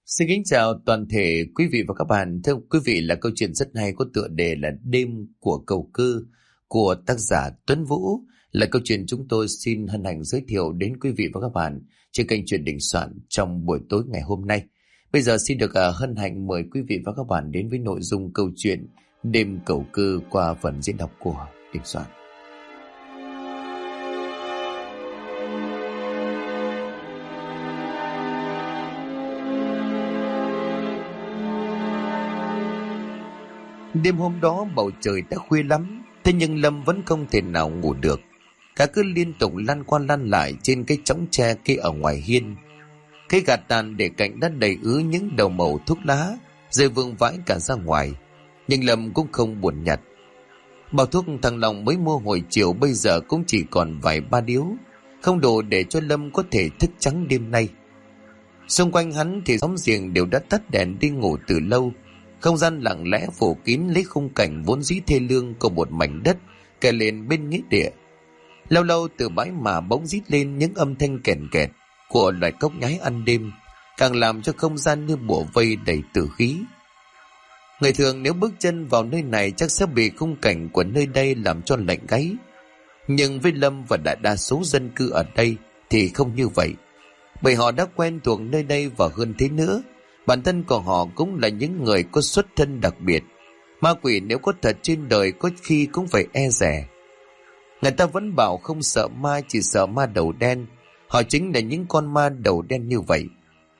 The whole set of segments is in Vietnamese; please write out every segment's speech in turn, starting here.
Xin kính chào toàn thể quý vị và các bạn. Thưa quý vị, là câu chuyện rất hay có tựa đề là Đêm của Cầu Cư của tác giả Tuấn Vũ, là câu chuyện chúng tôi xin hân hạnh giới thiệu đến quý vị và các bạn trên kênh Chuyện Đình Soạn trong buổi tối ngày hôm nay. Bây giờ xin được hân hạnh mời quý vị và các bạn đến với nội dung câu chuyện Đêm Cầu Cư qua phần diễn đọc của Đình Soạn. Đêm hôm đó bầu trời đã khuya lắm, thế nhưng Lâm vẫn không thể nào ngủ được. Cả cứ liên tục lăn qua lăn lại trên cái chõng tre kia ở ngoài hiên. Cái gạt tàn để cạnh đã đầy ứ những đầu mẩu thuốc lá, rơi vương vãi cả ra ngoài. Nhưng Lâm cũng không buồn nhặt. Bao thuốc thằng Long mới mua hồi chiều bây giờ cũng chỉ còn vài ba điếu, không đủ để cho Lâm có thể thức trắng đêm nay. Xung quanh hắn thì xóm giềng đều đã tắt đèn đi ngủ từ lâu. Không gian lặng lẽ phủ kín lấy khung cảnh vốn dĩ thê lương của một mảnh đất kề lên bên nghĩa địa. Lâu lâu từ bãi mà bỗng rít lên những âm thanh kèn kẹt của loài cốc nhái ăn đêm, càng làm cho không gian như bủa vây đầy tử khí. Người thường nếu bước chân vào nơi này chắc sẽ bị khung cảnh của nơi đây làm cho lạnh gáy. Nhưng với Lâm và đại đa số dân cư ở đây thì không như vậy, bởi họ đã quen thuộc nơi đây, và hơn thế nữa, bản thân của họ cũng là những người có xuất thân đặc biệt. Ma quỷ nếu có thật trên đời có khi cũng phải e dè. Người ta vẫn bảo không sợ ma, chỉ sợ ma đầu đen. Họ chính là những con ma đầu đen như vậy.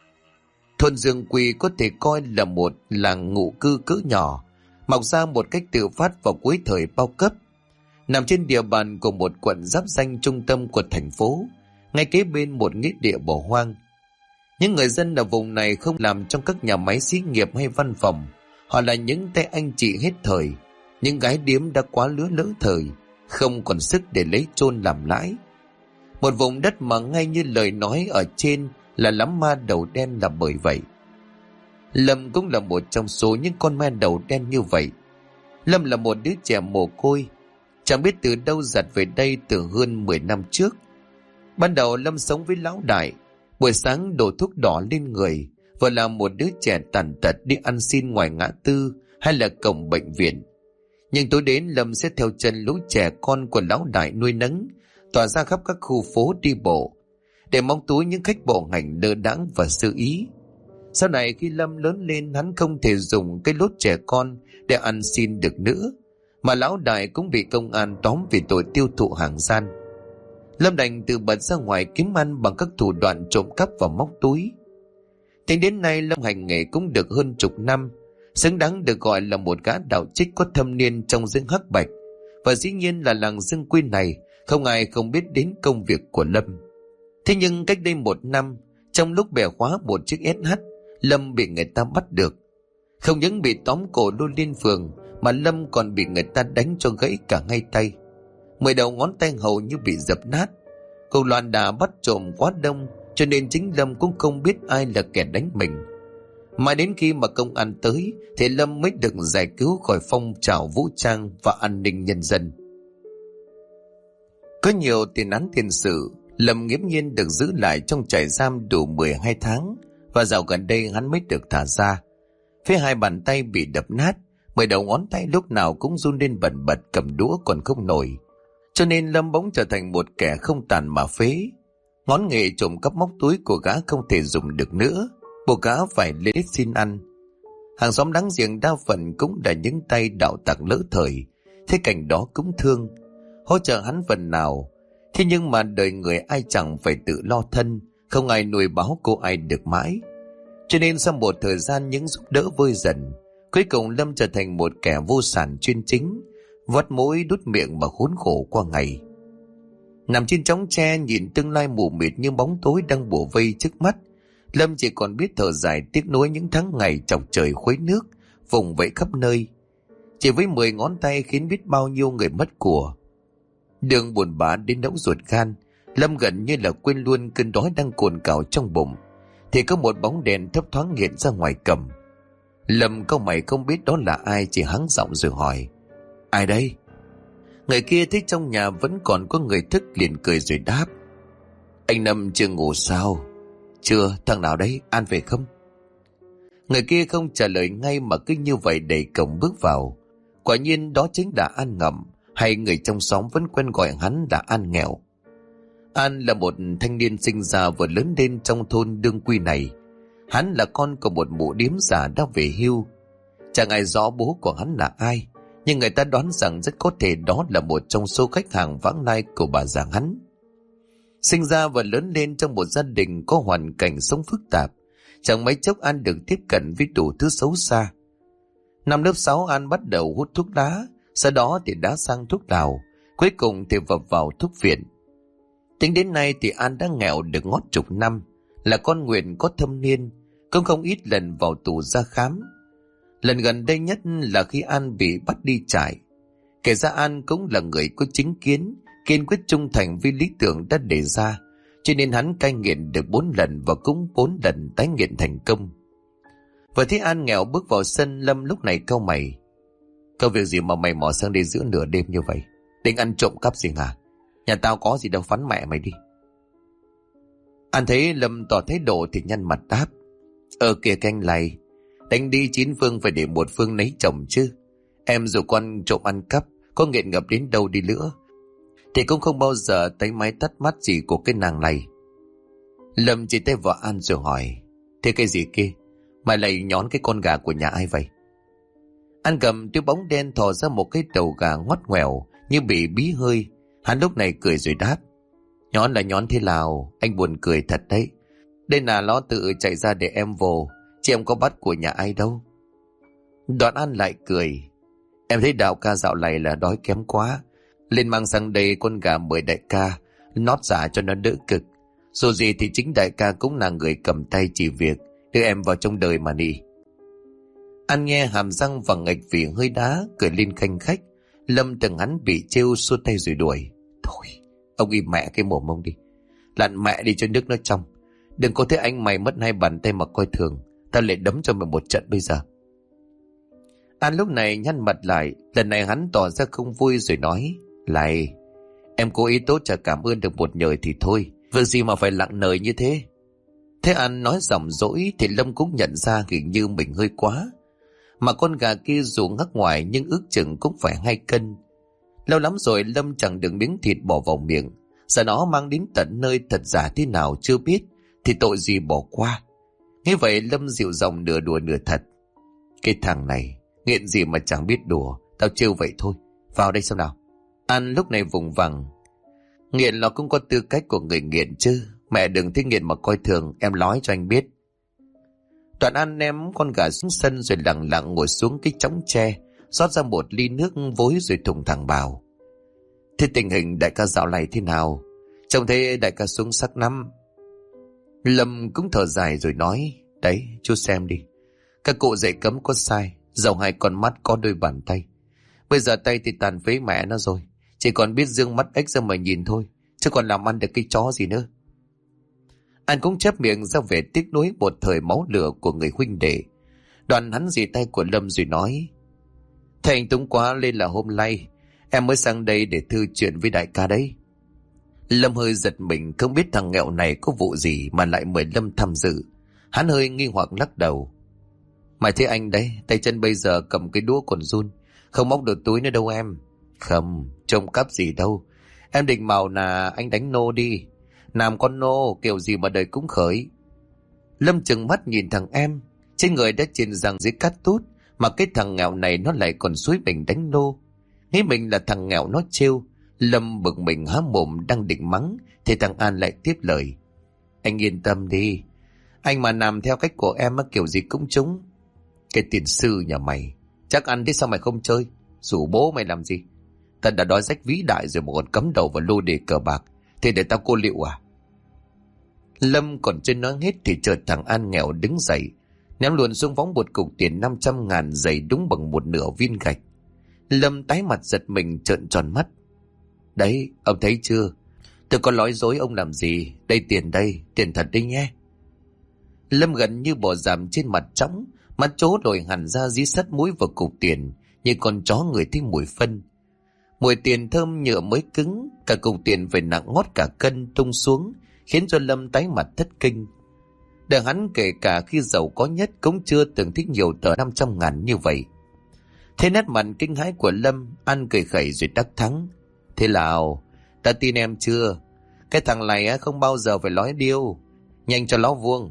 Thôn Dương Quỳ có thể coi là một làng ngụ cư cỡ nhỏ, mọc ra một cách tự phát vào cuối thời bao cấp, nằm trên địa bàn của một quận giáp ranh trung tâm của thành phố, ngay kế bên một nghĩa địa bỏ hoang. Những người dân ở vùng này không làm trong các nhà máy xí nghiệp hay văn phòng. Họ là những tay anh chị hết thời, những gái điếm đã quá lứa lỡ thời, không còn sức để lấy chôn làm lãi. Một vùng đất mà ngay như lời nói ở trên là lắm ma đầu đen là bởi vậy. Lâm cũng là một trong số những con ma đầu đen như vậy. Lâm là một đứa trẻ mồ côi, chẳng biết từ đâu giặt về đây từ hơn 10 năm trước. Ban đầu Lâm sống với lão đại, buổi sáng đổ thuốc đỏ lên người, vừa là một đứa trẻ tàn tật đi ăn xin ngoài ngã tư hay là cổng bệnh viện. Nhưng tối đến Lâm sẽ theo chân lũ trẻ con của lão đại nuôi nấng, tỏa ra khắp các khu phố đi bộ, để móc túi những khách bộ hành lơ đãng và sơ ý. Sau này khi Lâm lớn lên, hắn không thể dùng cái lốt trẻ con để ăn xin được nữa, mà lão đại cũng bị công an tóm vì tội tiêu thụ hàng gian. Lâm đành tự bật ra ngoài kiếm ăn bằng các thủ đoạn trộm cắp và móc túi. Tính đến nay Lâm hành nghề cũng được hơn chục năm, xứng đáng được gọi là một gã đạo trích có thâm niên trong giới hắc bạch. Và dĩ nhiên là làng Dương Quy này không ai không biết đến công việc của Lâm. Thế nhưng cách đây một năm, trong lúc bẻ khóa một chiếc SH, Lâm bị người ta bắt được. Không những bị tóm cổ đưa lên phường, mà Lâm còn bị người ta đánh cho gãy cả ngay tay. 10 đầu ngón tay hầu như bị dập nát. Cuộc loạn đả bắt trộm quá đông, cho nên chính Lâm cũng không biết ai là kẻ đánh mình. Mãi đến khi mà công an tới thì Lâm mới được giải cứu khỏi phong trào vũ trang và an ninh nhân dân. Có nhiều tiền án tiền sự, Lâm nghiễm nhiên được giữ lại trong trại giam đủ 12 tháng, và dạo gần đây hắn mới được thả ra. Phía hai bàn tay bị đập nát, 10 đầu ngón tay lúc nào cũng run lên bần bật, cầm đũa còn không nổi. Cho nên Lâm bỗng trở thành một kẻ không tàn mà phế. Ngón nghề trộm cắp móc túi của gã không thể dùng được nữa, buộc gã phải lên đít xin ăn. Hàng xóm láng giềng đa phần cũng là những tay đạo tặc lỡ thời, thế cảnh đó cũng thương, hỗ trợ hắn phần nào. Thế nhưng mà đời người ai chẳng phải tự lo thân, không ai nuôi báo cô ai được mãi. Cho nên sau một thời gian những giúp đỡ vơi dần, cuối cùng Lâm trở thành một kẻ vô sản chuyên chính, vắt mũi đút miệng mà khốn khổ qua ngày. Nằm trên chõng tre nhìn tương lai mù mịt như bóng tối đang bủa vây trước mắt, Lâm chỉ còn biết thở dài tiếc nuối những tháng ngày chọc trời khuấy nước, vùng vẫy khắp nơi. Chỉ với 10 ngón tay khiến biết bao nhiêu người mất của. Đường buồn bã đến nỗi ruột gan, Lâm gần như là quên luôn cơn đói đang cồn cào trong bụng, thì có một bóng đèn thấp thoáng hiện ra ngoài cầm. Lâm cau mày không biết đó là ai, chỉ hắng giọng rồi hỏi: "Ai đây?" Người kia thấy trong nhà vẫn còn có người thức liền cười rồi đáp: "Anh Năm chưa ngủ sao?" "Chưa, thằng nào đấy, An về không?" Người kia không trả lời ngay mà cứ như vậy đẩy cổng bước vào. Quả nhiên đó chính là An Ngậm, hay người trong xóm vẫn quen gọi hắn là An Nghèo. An là một thanh niên sinh ra và lớn lên trong thôn Đương Quy này. Hắn là con của một mụ điếm già đã về hưu. Chẳng ai rõ bố của hắn là ai, nhưng người ta đoán rằng rất có thể đó là một trong số khách hàng vãng lai của bà già hắn. Sinh ra và lớn lên trong một gia đình có hoàn cảnh sống phức tạp, chẳng mấy chốc An được tiếp cận với đủ thứ xấu xa. Năm lớp 6 An bắt đầu hút thuốc lá, sau đó thì đã sang thuốc lào, cuối cùng thì vập vào thuốc viện. Tính đến nay thì An đã nghèo được ngót chục năm, là con Nguyện có thâm niên, cũng không ít lần vào tù ra khám. Lần gần đây nhất là khi An bị bắt đi trại. Kể ra An cũng là người có chính kiến, kiên quyết trung thành với lý tưởng đã đề ra, cho nên hắn cai nghiện được 4 lần và cũng 4 lần tái nghiện thành công. Vừa thấy An nghèo bước vào sân, Lâm lúc này cau mày. Có việc gì mà mày mò sang đây giữa nửa đêm như vậy? Định ăn trộm cắp gì hả? Nhà tao có gì đâu, phắn mẹ mày đi. An thấy Lâm tỏ thái độ thì nhăn mặt đáp. Kìa canh lầy, đánh đi 9 phương phải để một phương lấy chồng chứ. Em dù con trộm ăn cắp, có nghiện ngập đến đâu đi nữa, thì cũng không bao giờ thấy máy tắt mắt gì của cái nàng này. Lâm chỉ tay vào An rồi hỏi. Thế cái gì kia? Mày lại nhón cái con gà của nhà ai vậy? An cầm túi bóng đen thò ra một cái đầu gà ngoắt ngoèo như bị bí hơi. Hắn lúc này cười rồi đáp. Nhón là nhón thế nào? Anh buồn cười thật đấy. Đây là nó tự chạy ra để em vô, chứ em có bắt của nhà ai đâu. Đoạn An lại cười. Em thấy Đạo ca dạo này là đói kém quá, lên mang sang đây con gà mời đại ca nót giả cho nó đỡ cực. Dù gì thì chính đại ca cũng là người cầm tay chỉ việc đưa em vào trong đời mà nị. An nghe hàm răng và ngạch vì hơi đá, cười lên khanh khách. Lâm từng hắn bị trêu xua tay rồi đuổi. Thôi ông im mẹ cái mồm ông đi, lặn mẹ đi cho nước nó trong. Đừng có thấy anh mày mất 2 bàn tay mà coi thường, tao lại đấm cho mày một trận bây giờ. An lúc này nhăn mặt lại, lần này hắn tỏ ra không vui rồi nói. Lại, em cố ý tốt chả cảm ơn được một nhời thì thôi, việc gì mà phải lặng lời như thế. Thế An nói giọng dỗi thì Lâm cũng nhận ra hình như mình hơi quá. Mà con gà kia dù ngắc ngoài nhưng ước chừng cũng phải 2 cân. Lâu lắm rồi Lâm chẳng được miếng thịt bỏ vào miệng, giờ nó mang đến tận nơi thật giả thế nào chưa biết, thì tội gì bỏ qua. Nghe vậy Lâm dịu giọng nửa đùa nửa thật. Cái thằng này nghiện gì mà chẳng biết đùa, tao trêu vậy thôi, vào đây xem nào. An lúc này vùng vằng. Nghiện nó cũng có tư cách của người nghiện chứ, mẹ đừng thích nghiện mà coi thường, em nói cho anh biết. Đoạn An ném con gà xuống sân rồi lặng lặng ngồi xuống cái chõng tre, rót ra một ly nước vối rồi thùng thẳng bảo. Thế tình hình đại ca dạo này thế nào? Trông thấy đại ca xuống sắc lắm. Lâm cũng thở dài rồi nói. Đấy, chú xem đi, các cụ dạy cấm có sai, dầu 2 con mắt có đôi bàn tay. Bây giờ tay thì tàn phế mẹ nó rồi, chỉ còn biết dương mắt ếch ra mà nhìn thôi, chứ còn làm ăn được cái chó gì nữa. Anh cũng chép miệng ra vẻ tiếc nuối một thời máu lửa của người huynh đệ. Đoàn hắn dì tay của Lâm rồi nói. Thầy anh túng quá lên là hôm nay em mới sang đây để thư chuyện với đại ca đấy. Lâm hơi giật mình, không biết thằng nghẹo này có vụ gì mà lại mời Lâm tham dự. Hắn hơi nghi hoặc lắc đầu. Mày thấy anh đấy, tay chân bây giờ cầm cái đũa còn run, không móc được túi nữa đâu em. Không, trông cắp gì đâu. Em định màu là anh đánh nô đi. Làm con nô kiểu gì mà đời cũng khởi. Lâm chừng mắt nhìn thằng em, trên người đã trên răng dưới cát tút, mà cái thằng nghèo này nó lại còn xúi mình đánh nô. Nghĩ mình là thằng nghèo nó trêu. Lâm bực mình há mồm đang định mắng thì thằng An lại tiếp lời. Anh yên tâm đi, anh mà làm theo cách của em kiểu gì cũng trúng. Cái tiền sư nhà mày chắc ăn thế sao mày không chơi, rủ bố mày làm gì? Tao đã đói rách vĩ đại rồi mà còn cắm đầu vào lô đề cờ bạc, thì để tao cô liệu à? Lâm còn chưa nói hết thì chợt thằng An nghèo đứng dậy, ném luôn xuống võng một cục tiền 500.000 dày đúng bằng một nửa viên gạch. Lâm tái mặt giật mình trợn tròn mắt. Đấy, ông thấy chưa? Tôi có nói dối ông làm gì? Đây, tiền thật đấy nhé. Lâm gần như bò giảm trên mặt trống, mắt chố rồi hẳn ra dí sắt mũi vào cục tiền, như con chó người thích mùi phân. Mùi tiền thơm nhựa mới cứng, cả cục tiền phải nặng ngót cả cân tung xuống, khiến cho Lâm tái mặt thất kinh. Đời hắn kể cả khi giàu có nhất cũng chưa từng thích nhiều tờ 500.000 như vậy. Thế nét mặt kinh hãi của Lâm, An cười khẩy rồi đắc thắng. Thế nào, đã tin em chưa? Cái thằng này không bao giờ phải nói điêu. Nhanh cho nó vuông.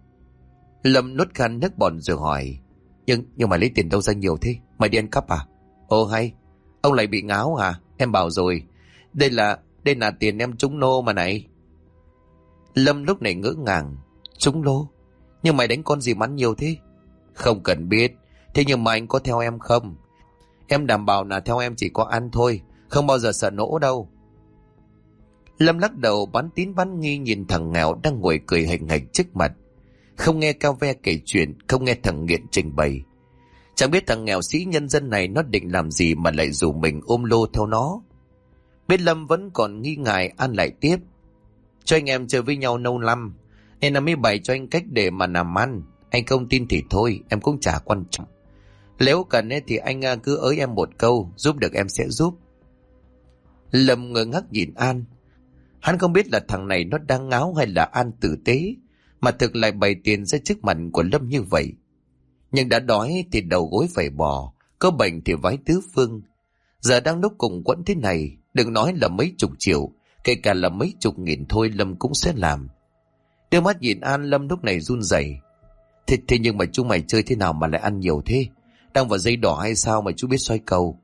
Lâm nuốt khăn nước bọt rồi hỏi. Nhưng mà lấy tiền đâu ra nhiều thế? Mày đi ăn cắp à? Ồ hay, ông lại bị ngáo à? Em bảo rồi, đây là tiền em trúng nô mà này. Lâm lúc này ngỡ ngàng. Trúng lô? Nhưng mày đánh con gì mắn nhiều thế? Không cần biết. Thế nhưng mà anh có theo em không? Em đảm bảo là theo em chỉ có ăn thôi, không bao giờ sợ nỗ đâu. Lâm lắc đầu bán tín bán nghi nhìn thằng nghèo đang ngồi cười hình hạch trước mặt. Không nghe Cao Ve kể chuyện, không nghe thằng nghiện trình bày. Chẳng biết thằng nghèo sĩ nhân dân này nó định làm gì mà lại rủ mình ôm lô theo nó. Biết Lâm vẫn còn nghi ngại, An lại tiếp. Cho anh em chơi với nhau lâu lắm, nên là mới bày cho anh cách để mà làm ăn. Anh không tin thì thôi, em cũng chả quan trọng. Nếu cần thì anh cứ ới em một câu, giúp được em sẽ giúp. Lâm ngơ ngác nhìn An. Hắn không biết là thằng này nó đang ngáo hay là An tử tế, mà thực lại bày tiền ra trước mặt của Lâm như vậy. Nhưng đã đói thì đầu gối phải bò, có bệnh thì vái tứ phương. Giờ đang lúc cùng quẫn thế này, đừng nói là mấy chục triệu, kể cả là mấy chục nghìn thôi Lâm cũng sẽ làm. Đưa mắt nhìn An, Lâm lúc này run rẩy. Thế nhưng mà chúng mày chơi thế nào mà lại ăn nhiều thế? Đang vào dây đỏ hay sao mà chú biết xoay cầu?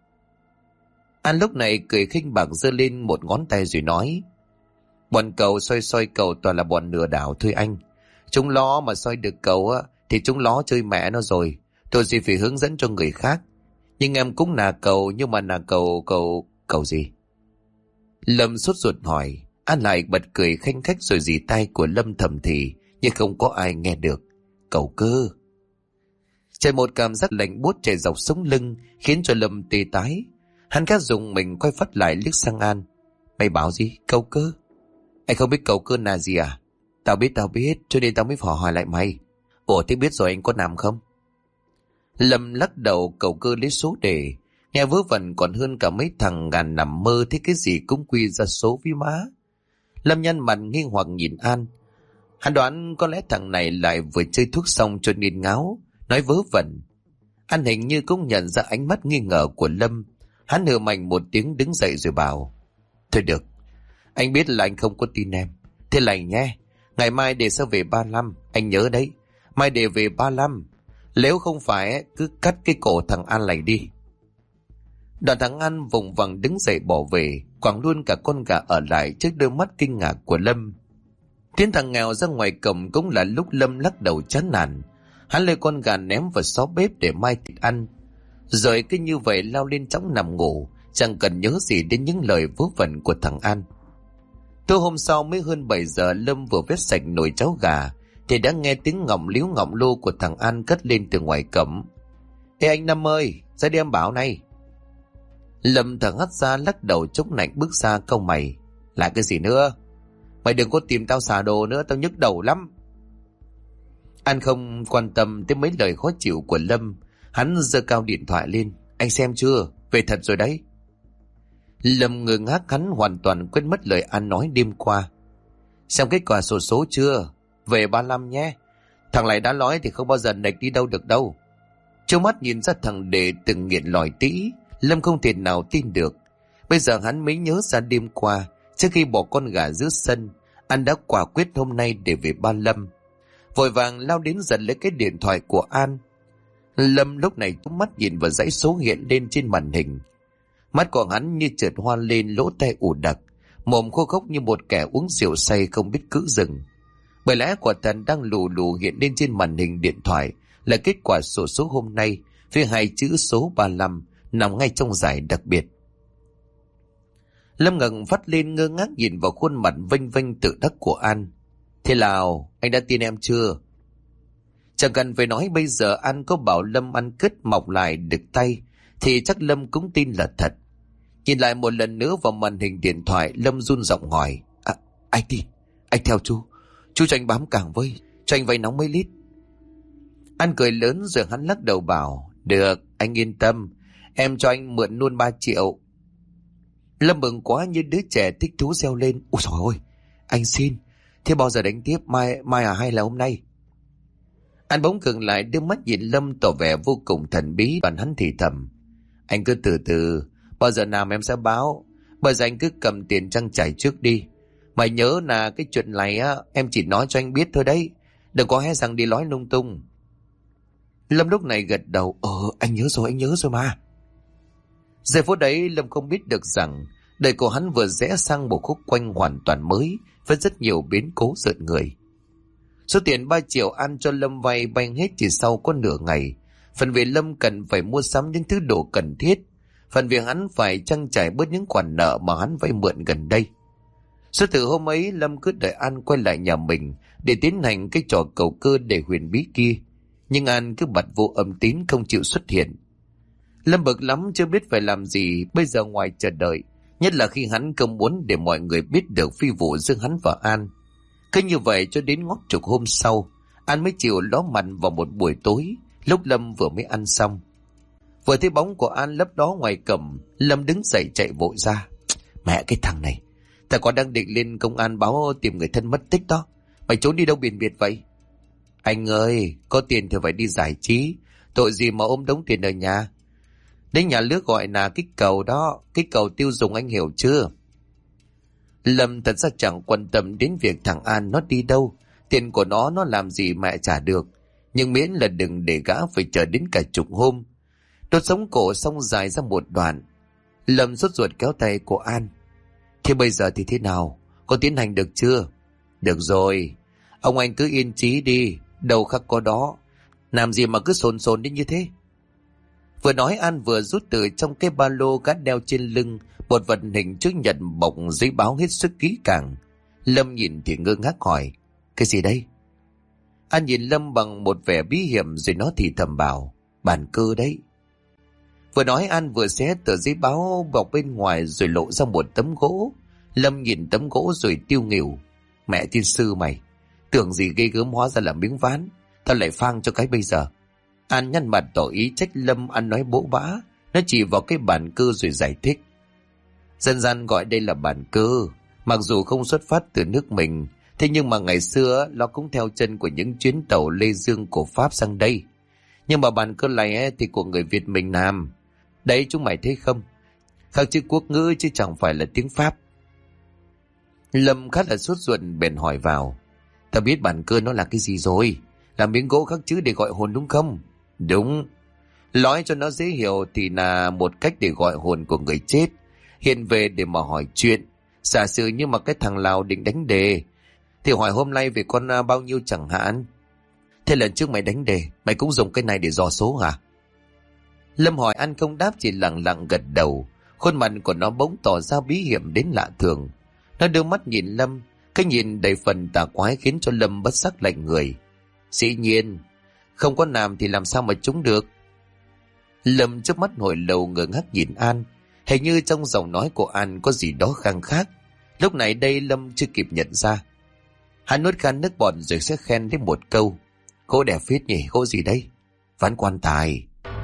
An lúc này cười khinh bạc giơ lên một ngón tay rồi nói. Bọn cầu xoay cầu toàn là bọn lừa đảo thôi anh. Chúng nó mà xoay được cầu thì chúng nó chơi mẹ nó rồi. Tôi chỉ phải hướng dẫn cho người khác. Nhưng em cũng là cầu, nhưng mà là cầu gì? Lâm sốt ruột hỏi. An lại bật cười khanh khách rồi dì tay của Lâm thầm thì, nhưng không có ai nghe được. Cầu cơ. Chạy một cảm giác lạnh buốt chạy dọc sống lưng khiến cho Lâm tê tái. Hắn khát dùng mình quay phát lại liếc sang An. Mày bảo gì? Cầu cơ? Anh không biết cầu cơ là gì à? Tao biết, cho nên tao mới hỏi lại mày. Ủa thế biết rồi anh có làm không? Lâm lắc đầu. Cầu cơ lấy số đề, nghe vớ vẩn còn hơn cả mấy thằng ngàn nằm mơ thế cái gì cũng quy ra số với má. Lâm nhăn mặt nghi hoặc nhìn An. Hắn đoán có lẽ thằng này lại vừa chơi thuốc xong cho nên ngáo, nói vớ vẩn. An hình như cũng nhận ra ánh mắt nghi ngờ của Lâm. Hắn hừ mạnh một tiếng đứng dậy rồi bảo. Thôi được, anh biết là anh không có tin em. Thế này nhé, ngày mai để sẽ về 35, anh nhớ đấy. Mai để về 35, nếu không phải cứ cắt cái cổ thằng An này đi. Đoạn thằng An vùng vằng đứng dậy bỏ về, quẳng luôn cả con gà ở lại trước đôi mắt kinh ngạc của Lâm. Tiến thằng nghèo ra ngoài cổng cũng là lúc Lâm lắc đầu chán nản. Hắn lấy con gà ném vào xó bếp để mai thịt ăn, rồi cứ như vậy lao lên chõng nằm ngủ, chẳng cần nhớ gì đến những lời vớ vẩn của thằng An. Tối hôm sau mới hơn 7 giờ, Lâm vừa vét sạch nồi cháo gà thì đã nghe tiếng ngọng líu ngọng lô của thằng An cất lên từ ngoài cổng. Ê anh Năm ơi, ra đi em bảo này. Lâm thở hắt ra lắc đầu chống lạnh bước ra câu mày. Là cái gì nữa? Mày đừng có tìm tao xả đồ nữa, tao nhức đầu lắm. An không quan tâm tới mấy lời khó chịu của Lâm. Hắn giơ cao điện thoại lên. Anh xem chưa? Về thật rồi đấy. Lâm ngơ ngác, hắn hoàn toàn quên mất lời An nói đêm qua. Xem kết quả sổ số chưa? Về 35 nhé. Thằng này đã nói thì không bao giờ nạch đi đâu được đâu. Trông mắt nhìn ra thằng đệ từng nghiện lòi tĩ, Lâm không thể nào tin được. Bây giờ hắn mới nhớ ra đêm qua, trước khi bỏ con gà giữa sân, An đã quả quyết hôm nay để về 35. Vội vàng lao đến giật lấy cái điện thoại của An. Lâm lúc này cũng mắt nhìn vào dãy số hiện lên trên màn hình. Mắt của hắn như chợt hoa lên, lỗ tai ù đặc, mồm khô khốc như một kẻ uống rượu say không biết cữ dừng. Bởi lẽ quả thần đang lù lù hiện lên trên màn hình điện thoại là kết quả sổ số hôm nay với hai chữ số 35 nằm ngay trong giải đặc biệt. Lâm ngẩng phát lên ngơ ngác nhìn vào khuôn mặt vênh vênh tự đắc của An. Thế nào, anh đã tin em chưa? Chẳng cần phải nói, bây giờ An có bảo Lâm ăn cứt mọc lại được tay thì chắc Lâm cũng tin là thật. Nhìn lại một lần nữa vào màn hình điện thoại, Lâm run giọng hỏi. Anh đi, anh theo chú cho anh bám cảng với, cho anh vay nóng mấy lít. An cười lớn rồi hắn lắc đầu bảo. Được, anh yên tâm, em cho anh mượn luôn 3 triệu. Lâm mừng quá như đứa trẻ thích thú reo lên. Ôi trời ơi, anh xin, thế bao giờ đánh tiếp, mai à hay là hôm nay? An bỗng khựng lại, đưa mắt nhìn Lâm tỏ vẻ vô cùng thần bí, còn hắn thì thầm: Anh cứ từ từ, bao giờ nào em sẽ báo. Bây giờ anh cứ cầm tiền trang trải trước đi. Mày nhớ là cái chuyện này á, em chỉ nói cho anh biết thôi đấy, đừng có hé răng đi nói lung tung. Lâm lúc này gật đầu: anh nhớ rồi mà. Giây phút đấy Lâm không biết được rằng đời của hắn vừa rẽ sang một khúc quanh hoàn toàn mới, với rất nhiều biến cố rợn người. Số tiền 3 triệu An cho Lâm vay bay hết chỉ sau có nửa ngày. Phần vì Lâm cần phải mua sắm những thứ đồ cần thiết, phần vì hắn phải trang trải bớt những khoản nợ mà hắn vay mượn gần đây. Suốt từ hôm ấy Lâm cứ đợi An quay lại nhà mình để tiến hành cái trò cầu cơ để huyền bí kia, nhưng An cứ bật vô âm tín không chịu xuất hiện. Lâm bực lắm chưa biết phải làm gì bây giờ ngoài chờ đợi, nhất là khi hắn không muốn để mọi người biết được phi vụ giữa hắn và An. Cứ như vậy cho đến ngót chục hôm sau, An mới chịu ló mặt vào một buổi tối, lúc Lâm vừa mới ăn xong. Vừa thấy bóng của An lấp đó ngoài cổng, Lâm đứng dậy chạy vội ra: Mẹ cái thằng này, ta còn đang định lên công an báo tìm người thân mất tích đó. Mày trốn đi đâu biển biệt vậy? Anh ơi, có tiền thì phải đi giải trí, tội gì mà ôm đống tiền ở nhà. Đến nhà nước gọi là kích cầu đó, kích cầu tiêu dùng, anh hiểu chưa? Lâm thật ra chẳng quan tâm đến việc thằng An nó đi đâu, tiền của nó làm gì mẹ trả được, nhưng miễn là đừng để gã phải chờ đến cả chục hôm. Đốt sống cổ xong dài ra một đoạn, Lâm sốt ruột kéo tay của An: Thế bây giờ thì thế nào? Có tiến hành được chưa? Được rồi, ông anh cứ yên trí đi, đâu khắc có đó. Làm gì mà cứ sồn sồn đến như thế? Vừa nói An vừa rút từ trong cái ba lô gã đeo trên lưng một vật hình chữ nhật bọc giấy báo hết sức kỹ càng. Lâm nhìn thì ngơ ngác hỏi: Cái gì đây? An nhìn Lâm bằng một vẻ bí hiểm rồi nó thì thầm bảo: Bàn cơ đấy. Vừa nói An vừa xé tờ giấy báo bọc bên ngoài rồi lộ ra một tấm gỗ. Lâm nhìn tấm gỗ rồi tiêu nghỉu: Mẹ tiên sư mày, tưởng gì ghê gớm hóa ra là miếng ván, tao lại phang cho cái bây giờ. An nhăn mặt tỏ ý trách Lâm ăn nói bỗ bã. Nó chỉ vào cái bàn cơ rồi giải thích: Dân gian gọi đây là bàn cơ, mặc dù không xuất phát từ nước mình, thế nhưng mà ngày xưa nó cũng theo chân của những chuyến tàu Lê Dương của Pháp sang đây. Nhưng mà bàn cơ này thì của người Việt mình làm. Đấy chúng mày thấy không, khắc chữ quốc ngữ chứ chẳng phải là tiếng Pháp. Lâm khá là sốt ruột bèn hỏi vào: Tao biết bàn cơ nó là cái gì rồi, là miếng gỗ khắc chữ để gọi hồn đúng không? Đúng. Nói cho nó dễ hiểu thì là một cách để gọi hồn của người chết hiện về để mà hỏi chuyện. Giả sử như mà cái thằng Lào định đánh đề thì hỏi hôm nay về con bao nhiêu chẳng hạn. Thế lần trước mày đánh đề, mày cũng dùng cái này để dò số hả? Lâm hỏi An không đáp, chỉ lặng lặng gật đầu. Khuôn mặt của nó bỗng tỏ ra bí hiểm đến lạ thường. Nó đưa mắt nhìn Lâm, cái nhìn đầy phần tà quái khiến cho Lâm bất sắc lạnh người. Dĩ nhiên, không có làm thì làm sao mà trúng được. Lâm trước mắt hồi lâu ngơ ngác nhìn An, hình như trong giọng nói của An có gì đó khang khác. Lúc này đây Lâm chưa kịp nhận ra. Hắn nuốt khan nước bọt rồi sẽ khen đến một câu: Gỗ đẹp phết nhỉ, gỗ gì đây? Ván quan tài.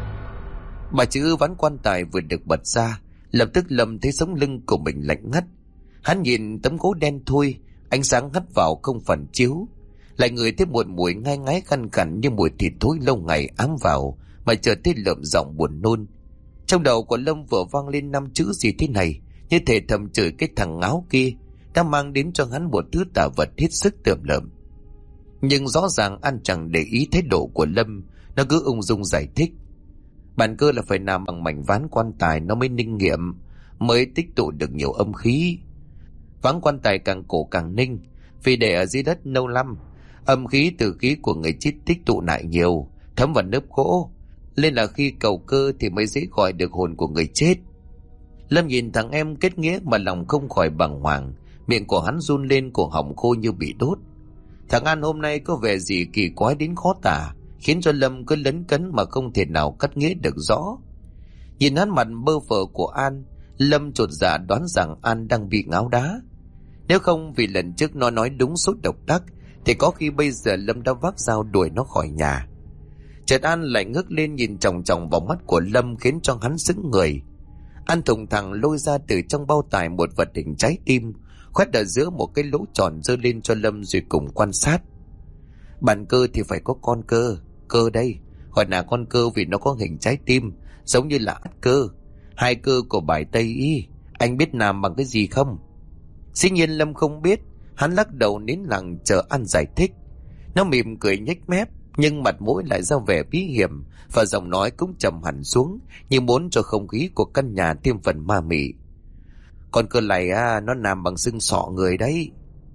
Bà chữ ván quan tài vừa được bật ra, lập tức Lâm thấy sống lưng của mình lạnh ngắt. Hắn nhìn tấm gỗ đen thui, ánh sáng hắt vào không phản chiếu, lại ngửi thấy một mùi ngai ngái khăn khẳng như mùi thịt thối lâu ngày ám vào, mà chợt thấy lợm giọng buồn nôn. Trong đầu của Lâm vừa vang lên 5 chữ gì thế này, như thể thầm chửi cái thằng ngáo kia đã mang đến cho hắn một thứ tà vật hết sức tởm lợm. Nhưng rõ ràng An chẳng để ý thái độ của Lâm, nó cứ ung dung giải thích: Bàn cơ là phải làm bằng mảnh ván quan tài nó mới ninh nghiệm, mới tích tụ được nhiều âm khí. Ván quan tài càng cổ càng ninh, vì để ở dưới đất lâu năm, âm khí từ khí của người chết tích tụ lại nhiều, thấm vào nếp gỗ, nên là khi cầu cơ thì mới dễ gọi được hồn của người chết. Lâm nhìn thằng em kết nghĩa mà lòng không khỏi bàng hoàng, miệng của hắn run lên, cổ họng khô như bị đốt. Thằng An hôm nay có vẻ gì kỳ quái đến khó tả, khiến cho Lâm cứ lấn cấn mà không thể nào cắt nghĩa được rõ. Nhìn hắn mặt bơ phờ của An, Lâm chột dạ đoán rằng An đang bị ngáo đá. Nếu không vì lần trước nó nói đúng số độc đắc, thì có khi bây giờ Lâm đã vác dao đuổi nó khỏi nhà. Chợt An lại ngước lên nhìn chòng chòng vào mắt của Lâm, khiến cho hắn sững người. An thùng thẳng lôi ra từ trong bao tải một vật hình trái tim, khoét ở giữa một cái lỗ tròn, giơ lên cho Lâm rồi cùng quan sát. Bàn cơ thì phải có con cơ. Cơ đây, gọi là con cơ vì nó có hình trái tim, giống như là ắt cơ. Hai cơ của bài Tây y. Anh biết làm bằng cái gì không? Dĩ nhiên Lâm không biết. Hắn lắc đầu nín lặng chờ An giải thích. Nó mỉm cười nhếch mép, nhưng mặt mũi lại ra vẻ bí hiểm, và giọng nói cũng trầm hẳn xuống, như muốn cho không khí của căn nhà thêm phần ma mị. Con cơ này nó làm bằng xương sọ người đấy.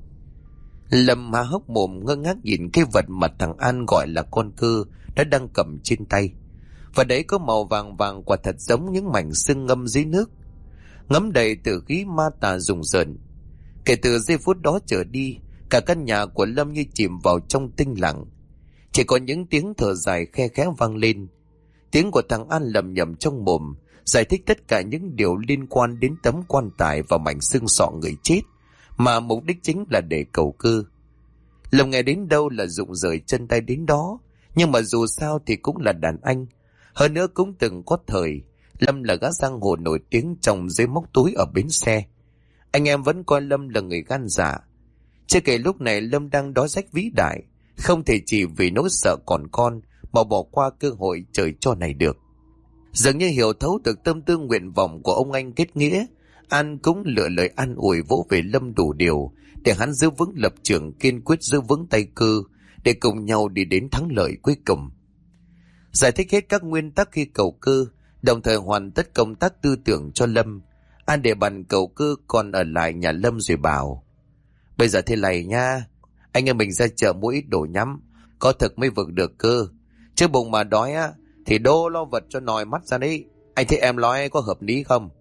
Lâm há hốc mồm ngơ ngác nhìn cái vật mà thằng An gọi là con cơ nó đang cầm trên tay. Và đấy có màu vàng vàng, quả thật giống những mảnh xương ngâm dưới nước, ngấm đầy tử khí ma tà rùng rợn. Kể từ giây phút đó trở đi, cả căn nhà của Lâm như chìm vào trong tĩnh lặng. Chỉ có những tiếng thở dài khe khẽ vang lên. Tiếng của thằng An lầm nhầm trong mồm, giải thích tất cả những điều liên quan đến tấm quan tài và mảnh xương sọ người chết, mà mục đích chính là để cầu cơ. Lâm nghe đến đâu là rụng rời chân tay đến đó, nhưng mà dù sao thì cũng là đàn anh. Hơn nữa cũng từng có thời, Lâm là gã giang hồ nổi tiếng trong giới móc túi ở bến xe. Anh em vẫn coi Lâm là người gan dạ. Chưa kể lúc này Lâm đang đói rách vĩ đại, không thể chỉ vì nỗi sợ còn con mà bỏ qua cơ hội trời cho này được. Dường như hiểu thấu được tâm tư nguyện vọng của ông anh kết nghĩa, An cũng lựa lời an ủi vỗ về Lâm đủ điều để hắn giữ vững lập trường, kiên quyết giữ vững tay cơ để cùng nhau đi đến thắng lợi cuối cùng. Giải thích hết các nguyên tắc khi cầu cơ, đồng thời hoàn tất công tác tư tưởng cho Lâm, An để bàn cầu cơ còn ở lại nhà Lâm rồi bảo: Bây giờ thế này nha, anh em mình ra chợ mua ít đồ nhắm, có thực mới vực được cơ. Chứ bụng mà đói thì đô lo vật cho nòi mắt ra đấy. Anh thấy em nói có hợp lý không?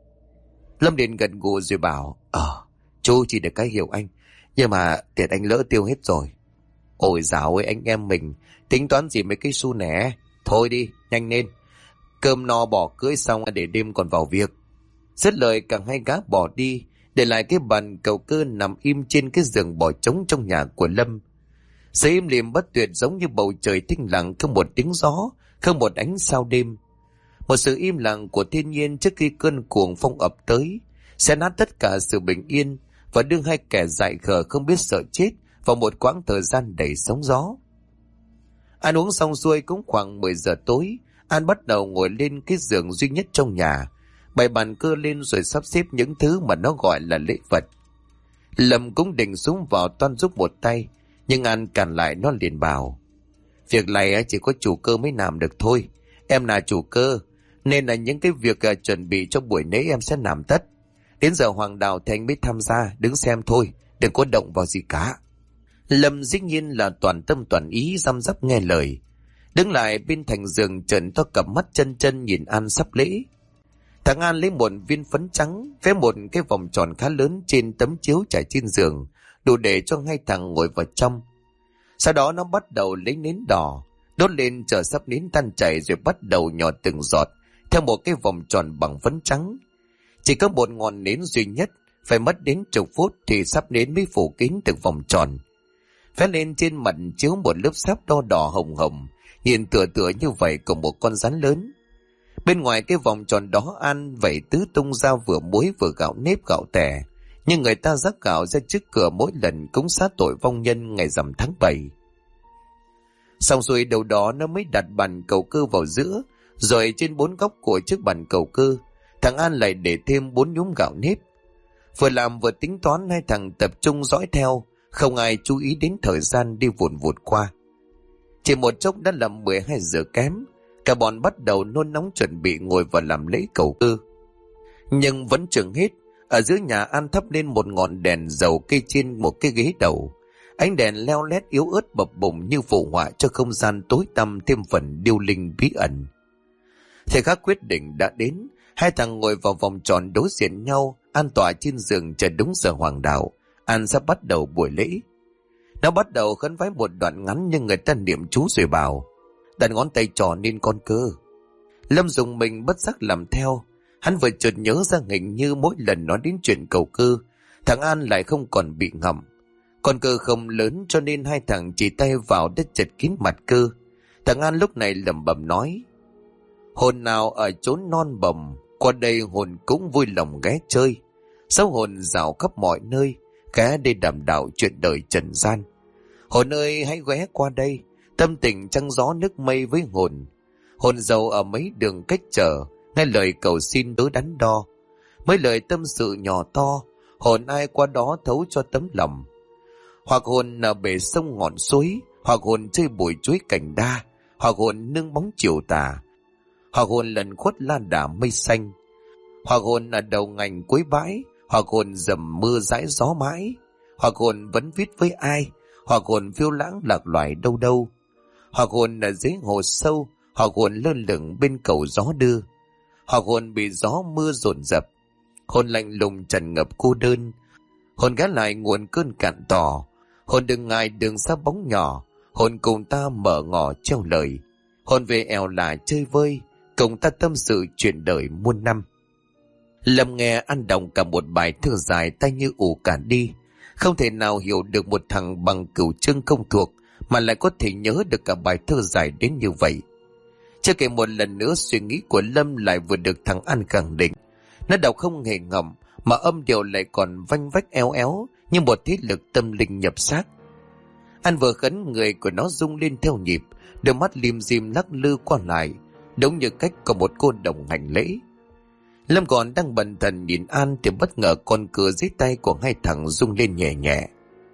Lâm Điền gật gù rồi bảo: chú chỉ được cái hiểu anh, nhưng mà tiền anh lỡ tiêu hết rồi. Ôi dào ơi, anh em mình tính toán gì mấy cái xu nẻ. Thôi đi, nhanh lên, cơm no bỏ cưới xong để đêm còn vào việc. Dứt lời cả hai gã bỏ đi, để lại cái bàn cầu cơ nằm im trên cái giường bỏ trống trong nhà của Lâm. Sự im lìm bất tuyệt giống như bầu trời tĩnh lặng, không một tiếng gió, không một ánh sao đêm. Một sự im lặng của thiên nhiên trước khi cơn cuồng phong ập tới, xé nát tất cả sự bình yên và đưa hai kẻ dại khờ không biết sợ chết vào một quãng thời gian đầy sóng gió. Ăn uống xong xuôi cũng khoảng 10 giờ tối, An bắt đầu ngồi lên cái giường duy nhất trong nhà, bày bàn cơ lên rồi sắp xếp những thứ mà nó gọi là lễ vật. Lâm cũng định xuống vào toan giúp một tay, nhưng An cản lại nó liền bảo: Việc này chỉ có chủ cơ mới làm được thôi. Em là chủ cơ, nên là những cái việc chuẩn bị cho buổi lễ em sẽ làm tất. Đến giờ hoàng đạo thì anh mới tham gia, đứng xem thôi, đừng có động vào gì cả. Lâm dĩ nhiên là toàn tâm toàn ý răm rắp nghe lời, đứng lại bên thành giường trợn to cặp mắt chân chân nhìn An sắp lễ. Thằng An lấy một viên phấn trắng vẽ một cái vòng tròn khá lớn trên tấm chiếu trải trên giường, đủ để cho hai thằng ngồi vào trong. Sau đó nó bắt đầu lấy nến đỏ đốt lên, chờ sắp nến tan chảy rồi bắt đầu nhỏ từng giọt theo một cái vòng tròn bằng phấn trắng. Chỉ có một ngọn nến duy nhất, phải mất đến chục phút thì sắp nến mới phủ kín được vòng tròn. Vẽ lên trên mặt chiếu một lớp sáp đo đỏ hồng hồng, nhìn tựa tựa như vậy của một con rắn lớn. Bên ngoài cái vòng tròn đó An vẩy tứ tung ra vừa muối vừa gạo nếp gạo tẻ, nhưng người ta rắc gạo ra trước cửa mỗi lần cúng sát tội vong nhân ngày rằm tháng 7. Xong rồi đầu đó nó mới đặt bàn cầu cơ vào giữa, rồi trên 4 góc của chiếc bàn cầu cơ, thằng An lại để thêm 4 nhúm gạo nếp. Vừa làm vừa tính toán, hai thằng tập trung dõi theo, không ai chú ý đến thời gian đi vụn vụt qua. Chỉ một chốc đã là 12 giờ kém, cả bọn bắt đầu nôn nóng chuẩn bị ngồi vào làm lễ cầu cơ. Nhưng vẫn chừng hết, ở giữa nhà An thắp lên một ngọn đèn dầu kê trên một cái ghế đầu. Ánh đèn leo lét yếu ớt bập bùng như phù họa cho không gian tối tăm thêm phần điêu linh bí ẩn. Thời khắc quyết định đã đến, hai thằng ngồi vào vòng tròn đối diện nhau, an tọa trên giường chờ đúng giờ hoàng đạo. An sắp bắt đầu buổi lễ. Nó bắt đầu khấn vái một đoạn ngắn nhưng người ta niệm chú rồi bảo: đặt ngón tay trỏ lên con cơ. Lâm dùng mình bất giác làm theo. Hắn vừa chợt nhớ ra hình như mỗi lần nói đến chuyện cầu cơ, thằng An lại không còn bị ngậm. Con cơ không lớn cho nên hai thằng chỉ tay vào đất chật kín mặt cơ. Thằng An lúc này lẩm bẩm nói: hồn nào ở chốn non bồng, qua đây hồn cũng vui lòng ghé chơi. Sáu hồn dạo khắp mọi nơi, ghé đây đảm đạo chuyện đời trần gian. Hồn ơi hãy ghé qua đây, tâm tình trăng gió nước mây với hồn. Hồn giàu ở mấy đường cách trở, nghe lời cầu xin đỡ đắn đo. Mấy lời tâm sự nhỏ to, hồn ai qua đó thấu cho tấm lòng. Hoặc hồn ở bể sông ngọn suối, hoặc hồn chơi bụi chuối cành đa, hoặc hồn nương bóng chiều tà, hoặc hồn lần khuất lan đà mây xanh, hoặc hồn ở đầu ngành cuối bãi, hoặc hồn dầm mưa dãi gió mãi, hoặc hồn vẫn viết với ai, hoặc hồn phiêu lãng lạc loài đâu đâu, hoặc hồn ở dưới hồ sâu, hoặc hồn lơ lửng bên cầu gió đưa, hoặc hồn bị gió mưa dồn dập, hồn lạnh lùng tràn ngập cô đơn, hồn gác lại nguồn cơn cạn tỏ, hồn đừng ngại đường xa bóng nhỏ, hồn cùng ta mở ngỏ treo lời, hồn về eo là chơi vơi, cùng ta tâm sự chuyện đời muôn năm. Lâm nghe An đọc cả một bài thơ dài tay như ù cả đi, không thể nào hiểu được một thằng bằng cửu chương không thuộc mà lại có thể nhớ được cả bài thơ dài đến như vậy. Chưa kể một lần nữa suy nghĩ của Lâm lại vừa được thằng An khẳng định. Nó đọc không hề ngầm mà âm điệu lại còn vanh vách éo éo như một thế lực tâm linh nhập xác. An vừa khấn, người của nó rung lên theo nhịp, đôi mắt lim dim lắc lư qua lại, đúng như cách có một cô đồng hành lễ. Lâm còn đang bần thần nhìn An thì bất ngờ con cưa dưới tay của hai thằng rung lên nhẹ nhẹ.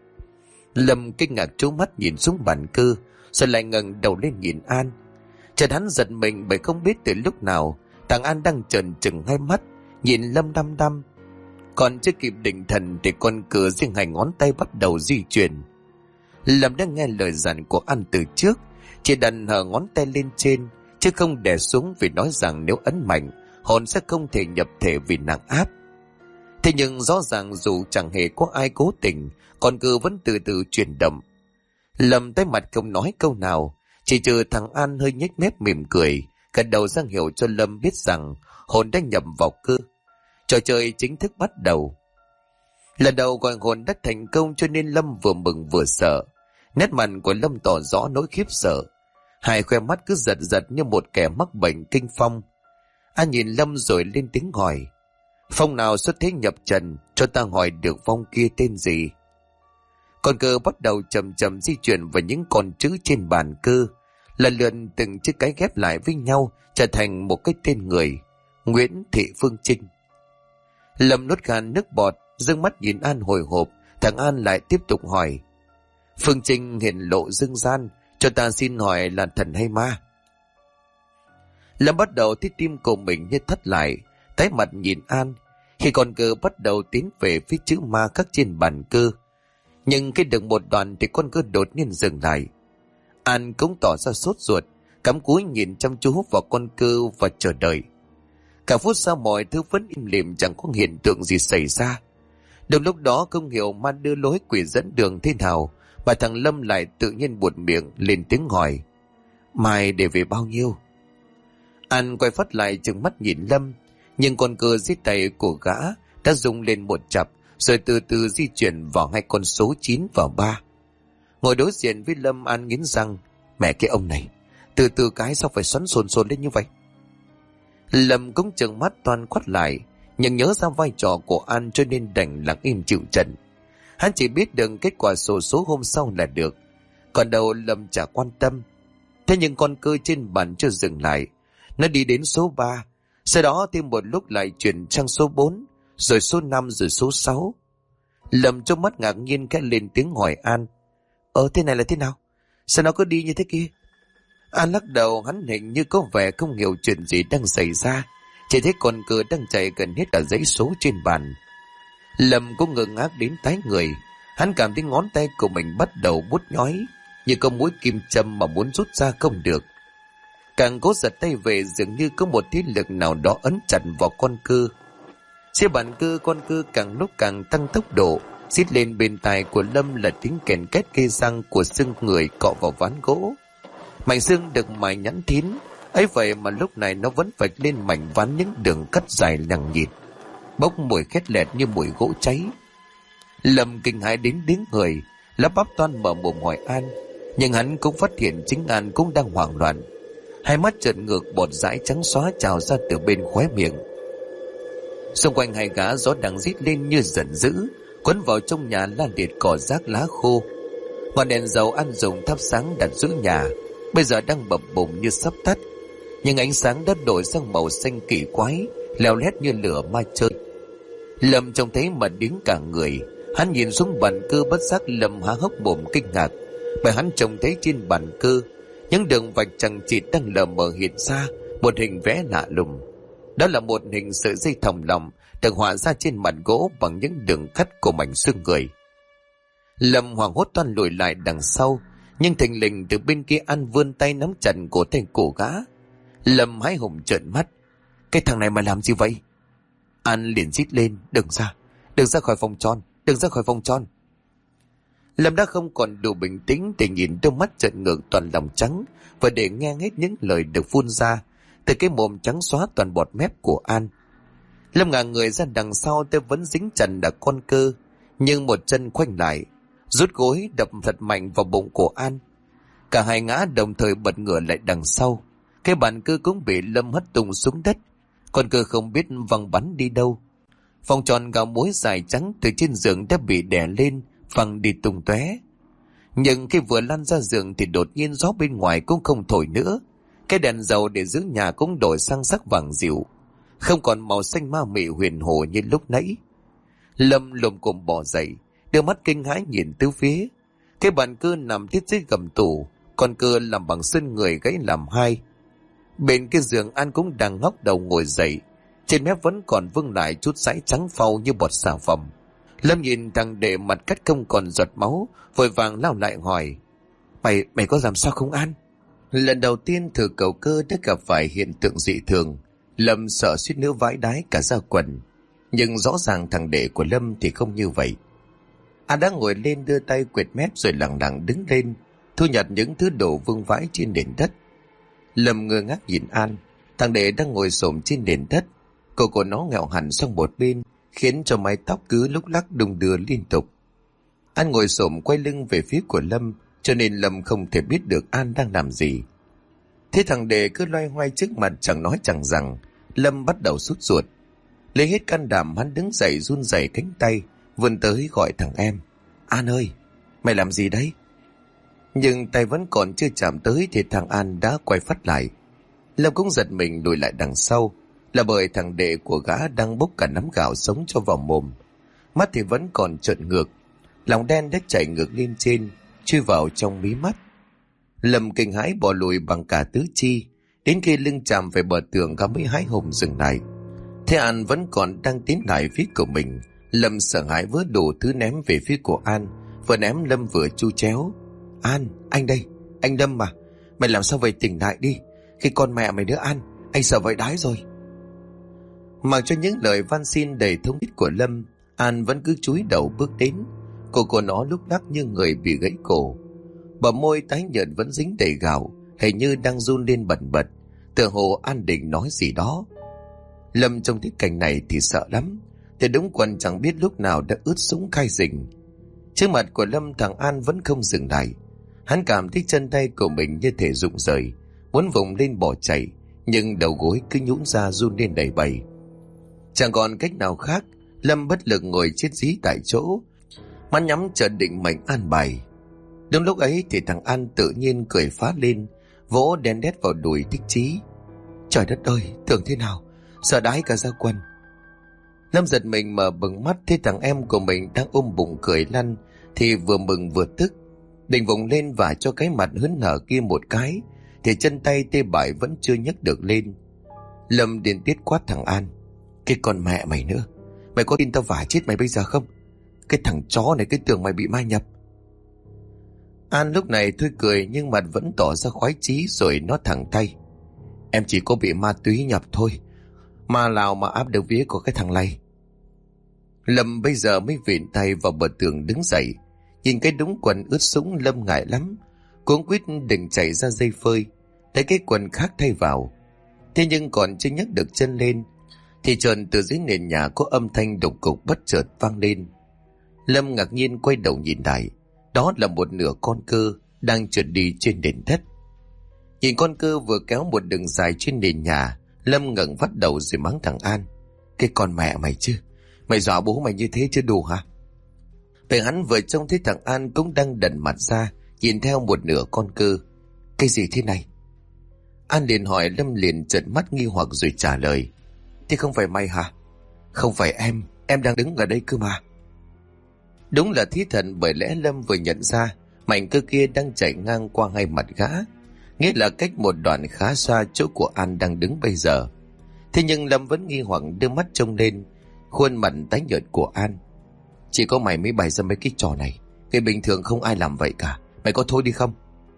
Lâm kinh ngạc trố mắt nhìn xuống bàn cưa, rồi lại ngẩng đầu lên nhìn An. Chợt hắn giật mình bởi không biết từ lúc nào thằng An đang trợn trừng hai mắt nhìn Lâm đăm đăm. Còn chưa kịp định thần thì con cưa riêng hai ngón tay bắt đầu di chuyển. Lâm đã nghe lời dặn của An từ trước, chỉ đặt hở ngón tay lên trên chứ không đè xuống, vì nói rằng nếu ấn mạnh hồn sẽ không thể nhập thể vì nặng áp. Thế nhưng rõ ràng dù chẳng hề có ai cố tình, con cưa vẫn từ từ chuyển động. Lâm tái mặt không nói câu nào, chỉ trừ thằng An hơi nhếch mép mỉm cười, gật đầu ra hiệu cho Lâm biết rằng hồn đã nhập vào cưa. Trò chơi chính thức bắt đầu. Lần đầu gọi hồn đã thành công cho nên Lâm vừa mừng vừa sợ. Nét mặt của Lâm tỏ rõ nỗi khiếp sợ, hai khoe mắt cứ giật giật như một kẻ mắc bệnh kinh phong. An nhìn Lâm rồi lên tiếng hỏi: Phong nào xuất thế nhập trần, cho ta hỏi được vong kia tên gì? Con cưa bắt đầu chậm chậm di chuyển vào những con chữ trên bàn cưa, lần lượt từng chữ cái ghép lại với nhau trở thành một cái tên người: Nguyễn Thị Phương Trinh. Lâm nuốt khan nước bọt, dương mắt nhìn An hồi hộp. Thằng An lại tiếp tục hỏi: Phương Trinh hiện lộ dương gian, cho ta xin hỏi là thần hay ma? Lâm bắt đầu thấy tim của mình như thắt lại, tái mặt nhìn An khi con cưa bắt đầu tiến về phía chữ ma khắc trên bàn cưa. Nhưng khi được một đoạn thì con cưa đột nhiên dừng lại. An cũng tỏ ra sốt ruột, cắm cúi nhìn chăm chú vào con cưa và chờ đợi. Cả phút sau mọi thứ vẫn im lìm, chẳng có hiện tượng gì xảy ra. Đồng lúc đó không hiểu ma đưa lối quỷ dẫn đường thế nào mà thằng Lâm lại tự nhiên buột miệng lên tiếng hỏi: Mai để về bao nhiêu? An quay phát lại trừng mắt nhìn Lâm, nhưng con cưa dưới tay của gã đã rung lên một chập, rồi từ từ di chuyển vào hai con số 9 và 3. Ngồi đối diện với Lâm, An nghiến răng: Mẹ cái ông này, từ từ cái sao phải xoắn xồn xồn lên như vậy? Lâm cũng trừng mắt toan quát lại, nhưng nhớ ra vai trò của An cho nên đành lặng im chịu trận. Hắn chỉ biết được kết quả xổ số hôm sau là được, còn đâu Lâm chả quan tâm. Thế nhưng con cưa trên bàn chưa dừng lại, nó đi đến số 3, sau đó thêm một lúc lại chuyển sang số 4, rồi số 5, rồi số 6. Lâm trong mắt ngạc nhiên khẽ lên tiếng hỏi An: Thế này là thế nào? Sao nó cứ đi như thế kia? An lắc đầu, hắn hình như có vẻ không hiểu chuyện gì đang xảy ra, chỉ thấy con cưa đang chạy gần hết cả dãy số trên bàn. Lâm cũng ngơ ngác đến tái người, hắn cảm thấy ngón tay của mình bắt đầu bút nhói, như có mũi kim châm mà muốn rút ra không được. Càng cố giật tay về, dường như có một thế lực nào đó ấn chặt vào con cưa. Xe bàn cưa, con cưa càng lúc càng tăng tốc độ, xít lên bên tai của Lâm là tiếng kèn két kê răng của xương người cọ vào ván gỗ. Mảnh xương được mài nhẵn thín, ấy vậy mà lúc này nó vẫn vạch lên mảnh ván những đường cắt dài lằng nhịt, bốc mùi khét lẹt như mùi gỗ cháy. Lâm kinh hãi đến đứng người, lắp bắp toan mở mồm hỏi An, nhưng hắn cũng phát hiện chính An cũng đang hoảng loạn. Hai mắt trợn ngược, bọt dãi trắng xóa trào ra từ bên khóe miệng. Xung quanh hai gã gió đang rít lên như giận dữ, quấn vào trong nhà la liệt cỏ rác lá khô. Ngọn đèn dầu An dùng thắp sáng đặt giữa nhà bây giờ đang bập bùng như sắp tắt, nhưng ánh sáng đã đổi sang màu xanh kỳ quái, leo lét như lửa ma chơi. Lâm trông thấy mà đứng cả người. Hắn nhìn xuống bàn cưa, bất giác Lâm há hốc mồm kinh ngạc, bởi hắn trông thấy trên bàn cưa những đường vạch chằng chịt đang lờ mờ hiện ra một hình vẽ lạ lùng. Đó là một hình sợi dây thòng lọng được họa ra trên mặt gỗ bằng những đường cắt của mảnh xương người. Lâm hoảng hốt toan lùi lại đằng sau, nhưng thình lình từ bên kia An vươn tay nắm chặt cổ tay cổ gã. Lâm hái hùng trợn mắt: cái thằng này mà làm gì vậy? An liền rít lên: đừng ra khỏi vòng tròn, đừng ra khỏi vòng tròn. Lâm đã không còn đủ bình tĩnh để nhìn đôi mắt trợn ngược toàn lòng trắng và để nghe hết những lời được phun ra từ cái mồm trắng xóa toàn bọt mép của An. Lâm ngả người ra đằng sau, tay vẫn dính chặt là con cơ, nhưng một chân khoanh lại, rút gối đập thật mạnh vào bụng của An. Cả hai ngã đồng thời bật ngửa lại đằng sau. Cái bàn cưa cũng bị Lâm hất tung xuống đất. Con cưa không biết văng bắn đi đâu. Vòng tròn gạo muối dài trắng từ trên giường đã bị đè lên, văng đi tung tóe. Nhưng khi vừa lăn ra giường thì đột nhiên gió bên ngoài cũng không thổi nữa. Cái đèn dầu để giữ nhà cũng đổi sang sắc vàng dịu, không còn màu xanh ma mị huyền hồ như lúc nãy. Lâm lồm cồm bò dậy, đưa mắt kinh hãi nhìn tứ phía. Cái bàn cưa nằm thiết dưới gầm tủ, con cưa làm bằng xương người gãy làm hai. Bên kia giường An cũng đang ngóc đầu ngồi dậy, trên mép vẫn còn vương lại chút sãi trắng phau như bọt xà phòng. Lâm nhìn thằng đệ mặt cắt không còn giọt máu, vội vàng lao lại hỏi: Mày có làm sao không An? Lần đầu tiên thử cầu cơ đã gặp phải hiện tượng dị thường, Lâm sợ suýt nữa vãi đái cả da quần. Nhưng rõ ràng thằng đệ của Lâm thì không như vậy. An đã ngồi lên, đưa tay quệt mép rồi lẳng lặng đứng lên, thu nhặt những thứ đồ vương vãi trên nền đất. Lâm ngơ ngác nhìn An. Thằng đệ đang ngồi xổm trên nền đất, cổ của nó ngẹo hẳn sang một bên, khiến cho mái tóc cứ lúc lắc đung đưa liên tục. An ngồi xổm quay lưng về phía của Lâm, cho nên Lâm không thể biết được An đang làm gì. Thế thằng đệ cứ loay hoay trước mặt chẳng nói chẳng rằng, Lâm bắt đầu sốt ruột. Lấy hết can đảm, hắn đứng dậy run rẩy cánh tay, vươn tới gọi thằng em: An ơi, mày làm gì đấy? Nhưng tay vẫn còn chưa chạm tới thì thằng An đã quay phát lại. Lâm cũng giật mình lùi lại đằng sau, là bởi thằng đệ của gã đang bốc cả nắm gạo sống cho vào mồm. Mắt thì vẫn còn trợn ngược, lòng đen đã chảy ngược lên trên, chui vào trong mí mắt. Lâm kinh hãi bò lùi bằng cả tứ chi, đến khi lưng chạm về bờ tường gã mới hái hùng dừng lại. Thế An vẫn còn đang tiến lại phía của mình. Lâm sợ hãi vớ đủ thứ ném về phía của An, vừa ném Lâm vừa chu chéo: An, anh đây, anh Lâm mà, mày làm sao vậy, tỉnh lại đi, khi con mẹ mày nữa An, anh sợ vậy đái rồi. Mặc cho những lời van xin đầy thống thiết của Lâm, An vẫn cứ chúi đầu bước đến. Cổ của nó lúc đắc như người bị gãy cổ, bờ môi tái nhợt vẫn dính đầy gạo, hình như đang run lên bần bật, tựa hồ An định nói gì đó. Lâm trông thấy cảnh này thì sợ lắm, thì đúng quần chẳng biết lúc nào đã ướt sũng khai rình. Trước mặt của Lâm, thằng An vẫn không dừng lại. Hắn cảm thấy chân tay của mình như thể rụng rời, muốn vùng lên bỏ chạy, nhưng đầu gối cứ nhũn ra run lên đầy bầy. Chẳng còn cách nào khác, Lâm bất lực ngồi chết dí tại chỗ, mắt nhắm chờ định mệnh an bài. Đúng lúc ấy thì thằng An tự nhiên cười phá lên, vỗ đen đét vào đùi Thích Chí: Trời đất ơi, tưởng thế nào, sợ đái cả da quần. Lâm giật mình mở bừng mắt, thấy thằng em của mình đang ôm bụng cười lăn, thì vừa mừng vừa tức, định vùng lên và cho cái mặt hớn hở kia một cái, thì chân tay tê bại vẫn chưa nhấc được lên. Lâm điên tiết quát thằng An: Cái con mẹ mày nữa, mày có tin tao vả chết mày bây giờ không? Cái thằng chó này cứ tưởng mày bị ma nhập. An lúc này thôi cười nhưng mặt vẫn tỏ ra khoái chí, rồi nó thẳng tay: Em chỉ có bị ma túy nhập thôi, ma nào mà áp được vía của cái thằng này. Lâm bây giờ mới vịn tay vào bờ tường đứng dậy, nhìn cái đống quần ướt sũng. Lâm ngại lắm, cuống quýt định chạy ra dây phơi, thấy cái quần khác thay vào. Thế nhưng còn chưa nhấc được chân lên thì chợt từ dưới nền nhà có âm thanh đục cục bất chợt vang lên. Lâm ngạc nhiên quay đầu nhìn lại, đó là một nửa con cơ đang trượt đi trên nền đất. Nhìn con cơ vừa kéo một đường dài trên nền nhà, Lâm ngẩng vắt đầu rồi mắng thằng An: Cái con mẹ mày chứ, mày dọa bố mày như thế chưa đủ hả? Tại hắn vừa trông thấy thằng An cũng đang đần mặt ra, nhìn theo một nửa con cưa. Cái gì thế này? An liền hỏi, Lâm liền trợn mắt nghi hoặc rồi trả lời. Thế không phải mày hả? Không phải em đang đứng ở đây cơ mà. Đúng là thí thần, bởi lẽ Lâm vừa nhận ra mảnh cơ kia đang chạy ngang qua ngay mặt gã, nghĩa là cách một đoạn khá xa chỗ của An đang đứng bây giờ. Thế nhưng Lâm vẫn nghi hoặc đưa mắt trông lên khuôn mặt tái nhợt của An. Chỉ có mày mới bày ra mấy cái trò này, người bình thường không ai làm vậy cả. Mày có thôi đi không?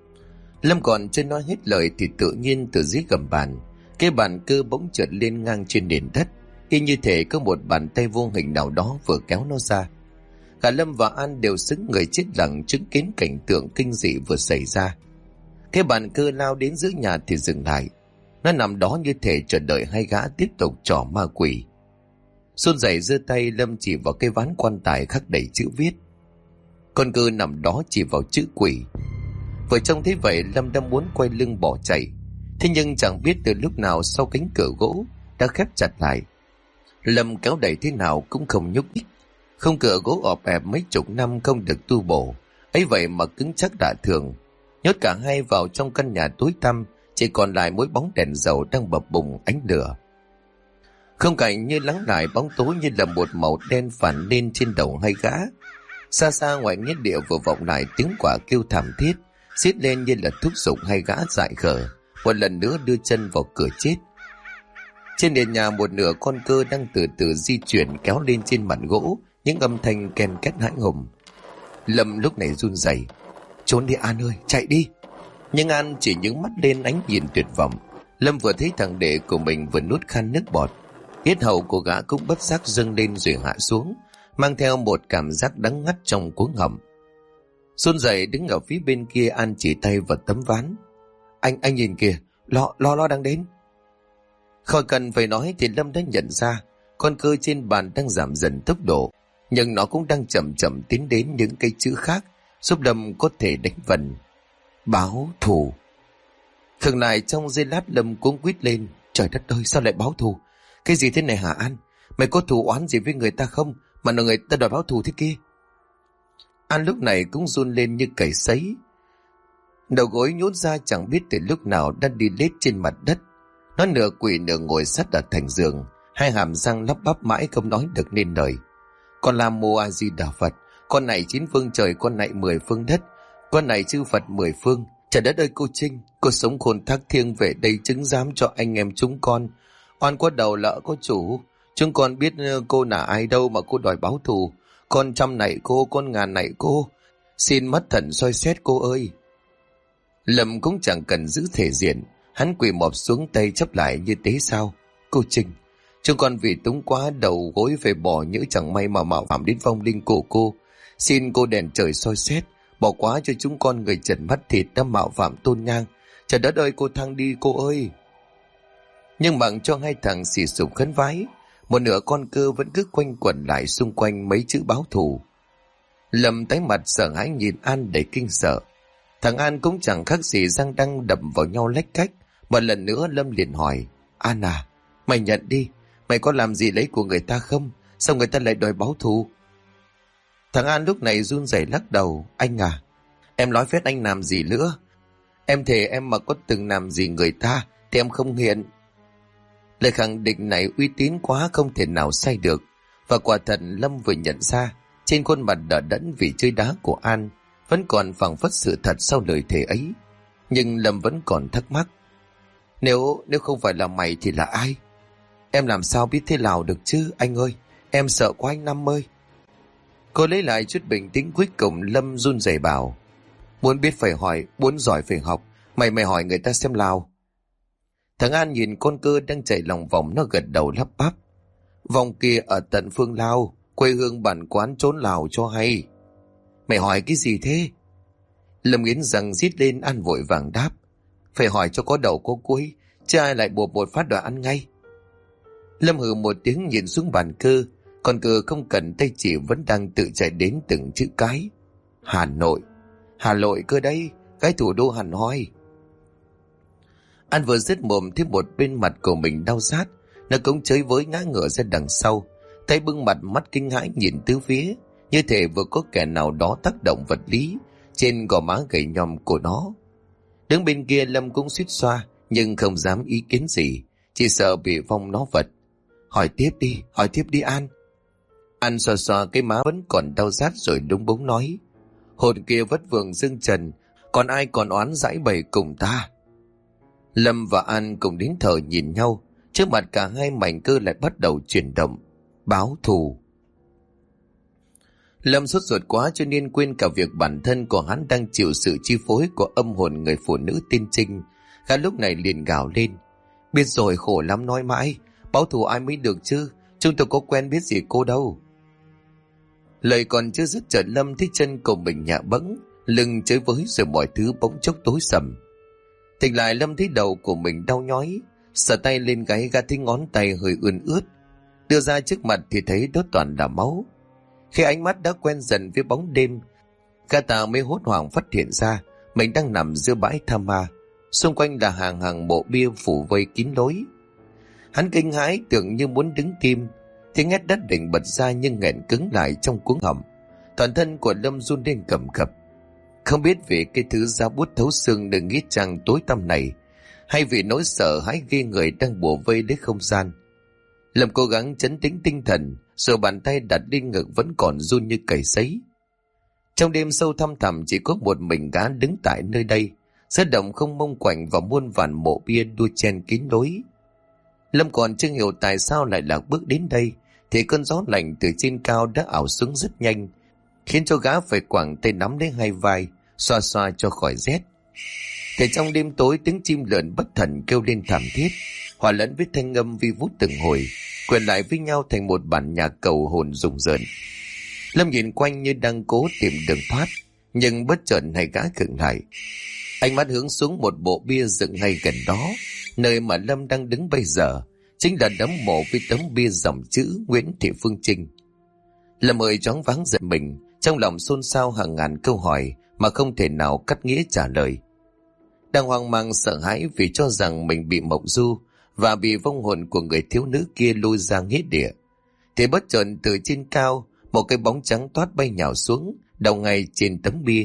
Lâm còn chưa nói hết lời thì tự nhiên từ dưới gầm bàn, cái bàn cơ bỗng trượt lên ngang trên nền đất, y như thể có một bàn tay vô hình nào đó vừa kéo nó ra. Cả Lâm và An đều sững người chết lặng chứng kiến cảnh tượng kinh dị vừa xảy ra. Cái bàn cơ lao đến giữa nhà thì dừng lại. Nó nằm đó như thể chờ đợi hai gã tiếp tục trò ma quỷ. Run rẩy giơ tay, Lâm chỉ vào cái ván quan tài khắc đầy chữ viết. Con cơ nằm đó chỉ vào chữ quỷ. Vừa trông thấy vậy, Lâm đã muốn quay lưng bỏ chạy. Thế nhưng chẳng biết từ lúc nào sau cánh cửa gỗ đã khép chặt lại. Lâm kéo đẩy thế nào cũng không nhúc nhích. Không, cửa gỗ ọp ẹp mấy chục năm không được tu bổ, ấy vậy mà cứng chắc lạ thường. Nhốt cả hai vào trong căn nhà tối tăm, chỉ còn lại mỗi bóng đèn dầu đang bập bùng ánh lửa. Không cảnh như lắng lại, bóng tối như là một màu đen phản lên trên đầu hai gã. Xa xa ngoài nghĩa địa vừa vọng lại tiếng quả kêu thảm thiết, xiết lên như là thúc giục hai gã dại khờ một lần nữa đưa chân vào cửa chết. Trên nền nhà một nửa con cơ đang từ từ di chuyển kéo lên trên mặt gỗ, những âm thanh ken két hãi hùng. Lâm lúc này run rẩy. Trốn đi An ơi, chạy đi. Nhưng An chỉ nhướng mắt lên ánh nhìn tuyệt vọng. Lâm vừa thấy thằng đệ của mình vừa nuốt khan nước bọt, yết hầu của gã cũng bất giác dâng lên rồi hạ xuống, mang theo một cảm giác đắng ngắt trong cuống họng. Run rẩy đứng ở phía bên kia, An chỉ tay vào tấm ván. Anh nhìn kìa, lo đang đến. Khỏi cần phải nói thì Lâm đã nhận ra con cơ trên bàn đang giảm dần tốc độ, nhưng nó cũng đang chậm chậm tiến đến những cái chữ khác, giúp Lâm có thể đánh vần. Báo thù. Khựng lại trong giây lát, Lâm cuống quýt lên. Trời đất ơi, sao lại báo thù? Cái gì thế này hả An? Mày có thù oán gì với người ta không mà người ta đòi báo thù thế kia? An lúc này cũng run lên như cầy sấy. Đầu gối nhũn ra chẳng biết từ lúc nào đã đi lết trên mặt đất. Nó nửa quỳ nửa ngồi sát ở thành giường, hai hàm răng lắp bắp mãi không nói được nên lời. Con Nam Mô A Di Đà Phật, con này 9 phương trời, con này 10 phương đất, con này chư Phật 10 phương. Trời đất ơi cô Trinh, cô sống khôn thác thiêng về đây chứng giám cho anh em chúng con. Oan có đầu lỡ có chủ, chúng con biết cô là ai đâu mà cô đòi báo thù. Con trăm này cô, con ngàn này cô, xin mắt thần soi xét cô ơi. Lâm cũng chẳng cần giữ thể diện, hắn quỳ mọp xuống tay chắp lại như thế sao. Cô Trinh, chúng con vì túng quá đầu gối phải bỏ nhỡ chẳng may mà mạo phạm đến vong linh của cô. Xin cô đèn trời soi xét, bỏ quá cho chúng con người trần mắt thịt đã mạo phạm tôn nhang. Trời đất ơi cô thăng đi cô ơi. Nhưng bằng cho hai thằng xì sụp khấn vái, một nửa con cơ vẫn cứ quanh quẩn lại xung quanh mấy chữ báo thù. Lâm tái mặt sợ hãi nhìn An đầy kinh sợ. Thằng An cũng chẳng khác gì răng đang đập vào nhau lách cách. Một lần nữa Lâm liền hỏi, An à, mày nhận đi, mày có làm gì lấy của người ta không? Sao người ta lại đòi báo thù? Thằng An lúc này run rẩy lắc đầu. Anh à, em nói phép anh làm gì nữa? Em thề em mà có từng làm gì người ta thì em không hiện. Lời khẳng định này uy tín quá, không thể nào sai được. Và quả thật Lâm vừa nhận ra trên khuôn mặt đờ đẫn vì chơi đá của An vẫn còn phảng phất sự thật sau lời thề ấy. Nhưng Lâm vẫn còn thắc mắc. Nếu không phải là mày thì là ai? Em làm sao biết thế nào được chứ anh ơi? Em sợ quá anh Năm ơi. Cô lấy lại chút bình tĩnh cuối cùng. Lâm run rẩy bảo, muốn biết phải hỏi, muốn giỏi phải học. Mày hỏi người ta xem nào. Thằng An nhìn con cơ đang chạy lòng vòng, nó gật đầu lắp bắp. Vòng kia ở tận phương Lao, quê hương bản quán trốn Lào cho hay. Mày hỏi cái gì thế? Lâm nghiến răng rít lên. An vội vàng đáp, phải hỏi cho có đầu có cuối, chứ ai lại buộc một phát đòi ăn ngay. Lâm hừ một tiếng nhìn xuống bàn cơ. Con cơ không cần tay chỉ vẫn đang tự chạy đến từng chữ cái. Hà Nội cơ đây, cái thủ đô hẳn hoi. An vừa dứt mồm thì một bên mặt của mình đau rát, nó cũng chới với ngã ngửa ra đằng sau, tay bưng mặt, mắt kinh hãi nhìn tứ phía. như thể vừa có kẻ nào đó tác động vật lý trên gò má gầy nhom của nó. Đứng bên kia Lâm cũng suýt xoa, nhưng không dám ý kiến gì, chỉ sợ bị vong nó vật. Hỏi tiếp đi An. An xoa xoa cái má vẫn còn đau rát rồi đúng búng nói. Hồn kia vất vưởng dưng trần, còn ai còn oán dãi bày cùng ta. Lâm và An cùng đến thờ nhìn nhau, trước mặt cả hai mảnh cơ lại bắt đầu chuyển động. Báo thù. Lâm sốt ruột quá cho nên quên cả việc bản thân của hắn đang chịu sự chi phối của âm hồn người phụ nữ tên Trinh. Gã lúc này liền gào lên. Biết rồi, khổ lắm nói mãi, báo thù ai mới được chứ, chúng tôi có quen biết gì cô đâu. Lời còn chưa dứt chợt Lâm thấy chân của mình nhạ bẫng, lưng chới với rồi mọi thứ bỗng chốc tối sầm. Tỉnh lại Lâm thấy đầu của mình đau nhói, sờ tay lên gáy gã thấy ngón tay hơi ươn ướt, đưa ra trước mặt thì thấy đó toàn là máu. Khi ánh mắt đã quen dần với bóng đêm, gã ta mới hốt hoảng phát hiện ra mình đang nằm giữa bãi tha ma, xung quanh là hàng hàng mộ bia phủ vây kín lối. Hắn kinh hãi tưởng như muốn đứng tim, tiếng hét đất định bật ra nhưng nghẹn cứng lại trong cuống họng. Toàn thân của Lâm run lên cầm cập, không biết vì cái thứ giá bút thấu xương nơi nghĩa trang tối tăm này, hay vì nỗi sợ hãi ghê người đang bủa vây lấy không gian. Lâm cố gắng trấn tĩnh tinh thần, rồi bàn tay đặt lên ngực vẫn còn run như cầy sấy. Trong đêm sâu thăm thẳm chỉ có một mình gã đứng tại nơi đây, giữa động không mông quạnh và muôn vàn mộ bia đua chen kín lối. Lâm còn chưa hiểu tại sao lại lạc bước đến đây, thì cơn gió lạnh từ trên cao đã ảo xuống rất nhanh, khiến cho gã phải quẳng tay nắm lấy hai vai, xoa xoa cho khỏi rét. Thì trong đêm tối, tiếng chim lợn bất thần kêu lên thảm thiết, hòa lẫn với thanh âm vi vút từng hồi, quyện lại với nhau thành một bản nhạc cầu hồn rùng rợn. Lâm nhìn quanh như đang cố tìm đường thoát, nhưng bất chợt hai gã khựng lại. Ánh mắt hướng xuống một bộ bia dựng ngay gần đó, nơi mà Lâm đang đứng bây giờ, chính là đống mộ với tấm bia dòng chữ Nguyễn Thị Phương Trinh. Lâm ơi choáng váng giật mình, trong lòng xôn xao hàng ngàn câu hỏi mà không thể nào cắt nghĩa trả lời. Đang hoang mang sợ hãi vì cho rằng mình bị mộng du và bị vong hồn của người thiếu nữ kia lôi ra nghĩa địa, thì bất chợt từ trên cao một cái bóng trắng toát bay nhào xuống, đầu ngay trên tấm bia.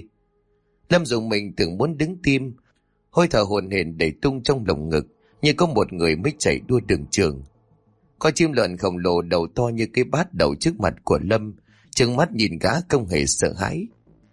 Lâm dùng mình tưởng muốn đứng tim, hơi thở hổn hển đẩy tung trong lồng ngực, như có một người mới chạy đua đường trường. Con chim lợn khổng lồ đầu to như cái bát đầu trước mặt của Lâm, trừng mắt nhìn gã không hề sợ hãi.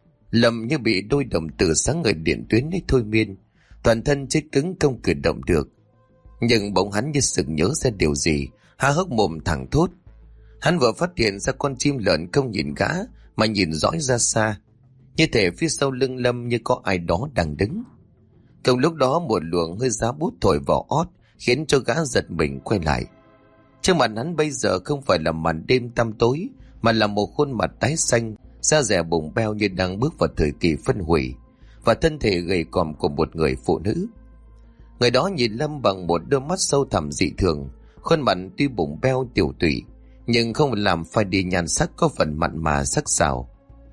Lâm như bị đôi đồng tử sáng ngời điện tuyến ấy thôi miên, toàn thân chết cứng không cử động được. Nhưng bỗng hắn như sực nhớ ra điều gì, há hốc mồm thẳng thốt. Hắn vừa phát hiện ra con chim lợn không nhìn gã mà nhìn dõi ra xa, như thể phía sau lưng Lâm như có ai đó đang đứng. Cùng lúc đó một luồng hơi giá bút thổi vào ót, khiến cho gã giật mình quay lại. Trước mặt hắn bây giờ không phải là màn đêm tăm tối, mà là một khuôn mặt tái xanh, da dẻ bụng beo như đang bước vào thời kỳ phân hủy, và thân thể gầy còm của một người phụ nữ. Người đó nhìn Lâm bằng một đôi mắt sâu thẳm dị thường, khuôn mặt tuy bụng beo tiểu tụy, nhưng không làm phai đi nhan sắc có phần mặn mà sắc sảo.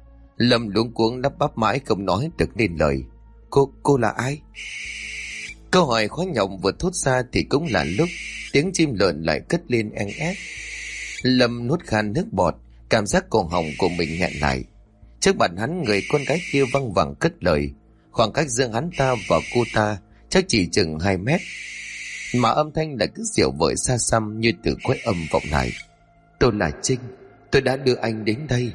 Lâm luống cuống lắp bắp mãi không nói được nên lời. Cô là ai? Câu hỏi khó nhọc vừa thốt ra thì cũng là lúc tiếng chim lợn lại cất lên eng ép. Lâm nuốt khan nước bọt, cảm giác cổ họng của mình nghẹn lại. Trước mặt hắn, người con gái kia văng vẳng cất lời. Khoảng cách giữa hắn ta và cô ta chắc chỉ chừng 2 mét, mà âm thanh lại cứ dịu vợi xa xăm như từ cõi âm vọng lại. Tôi là Trinh, tôi đã đưa anh đến đây.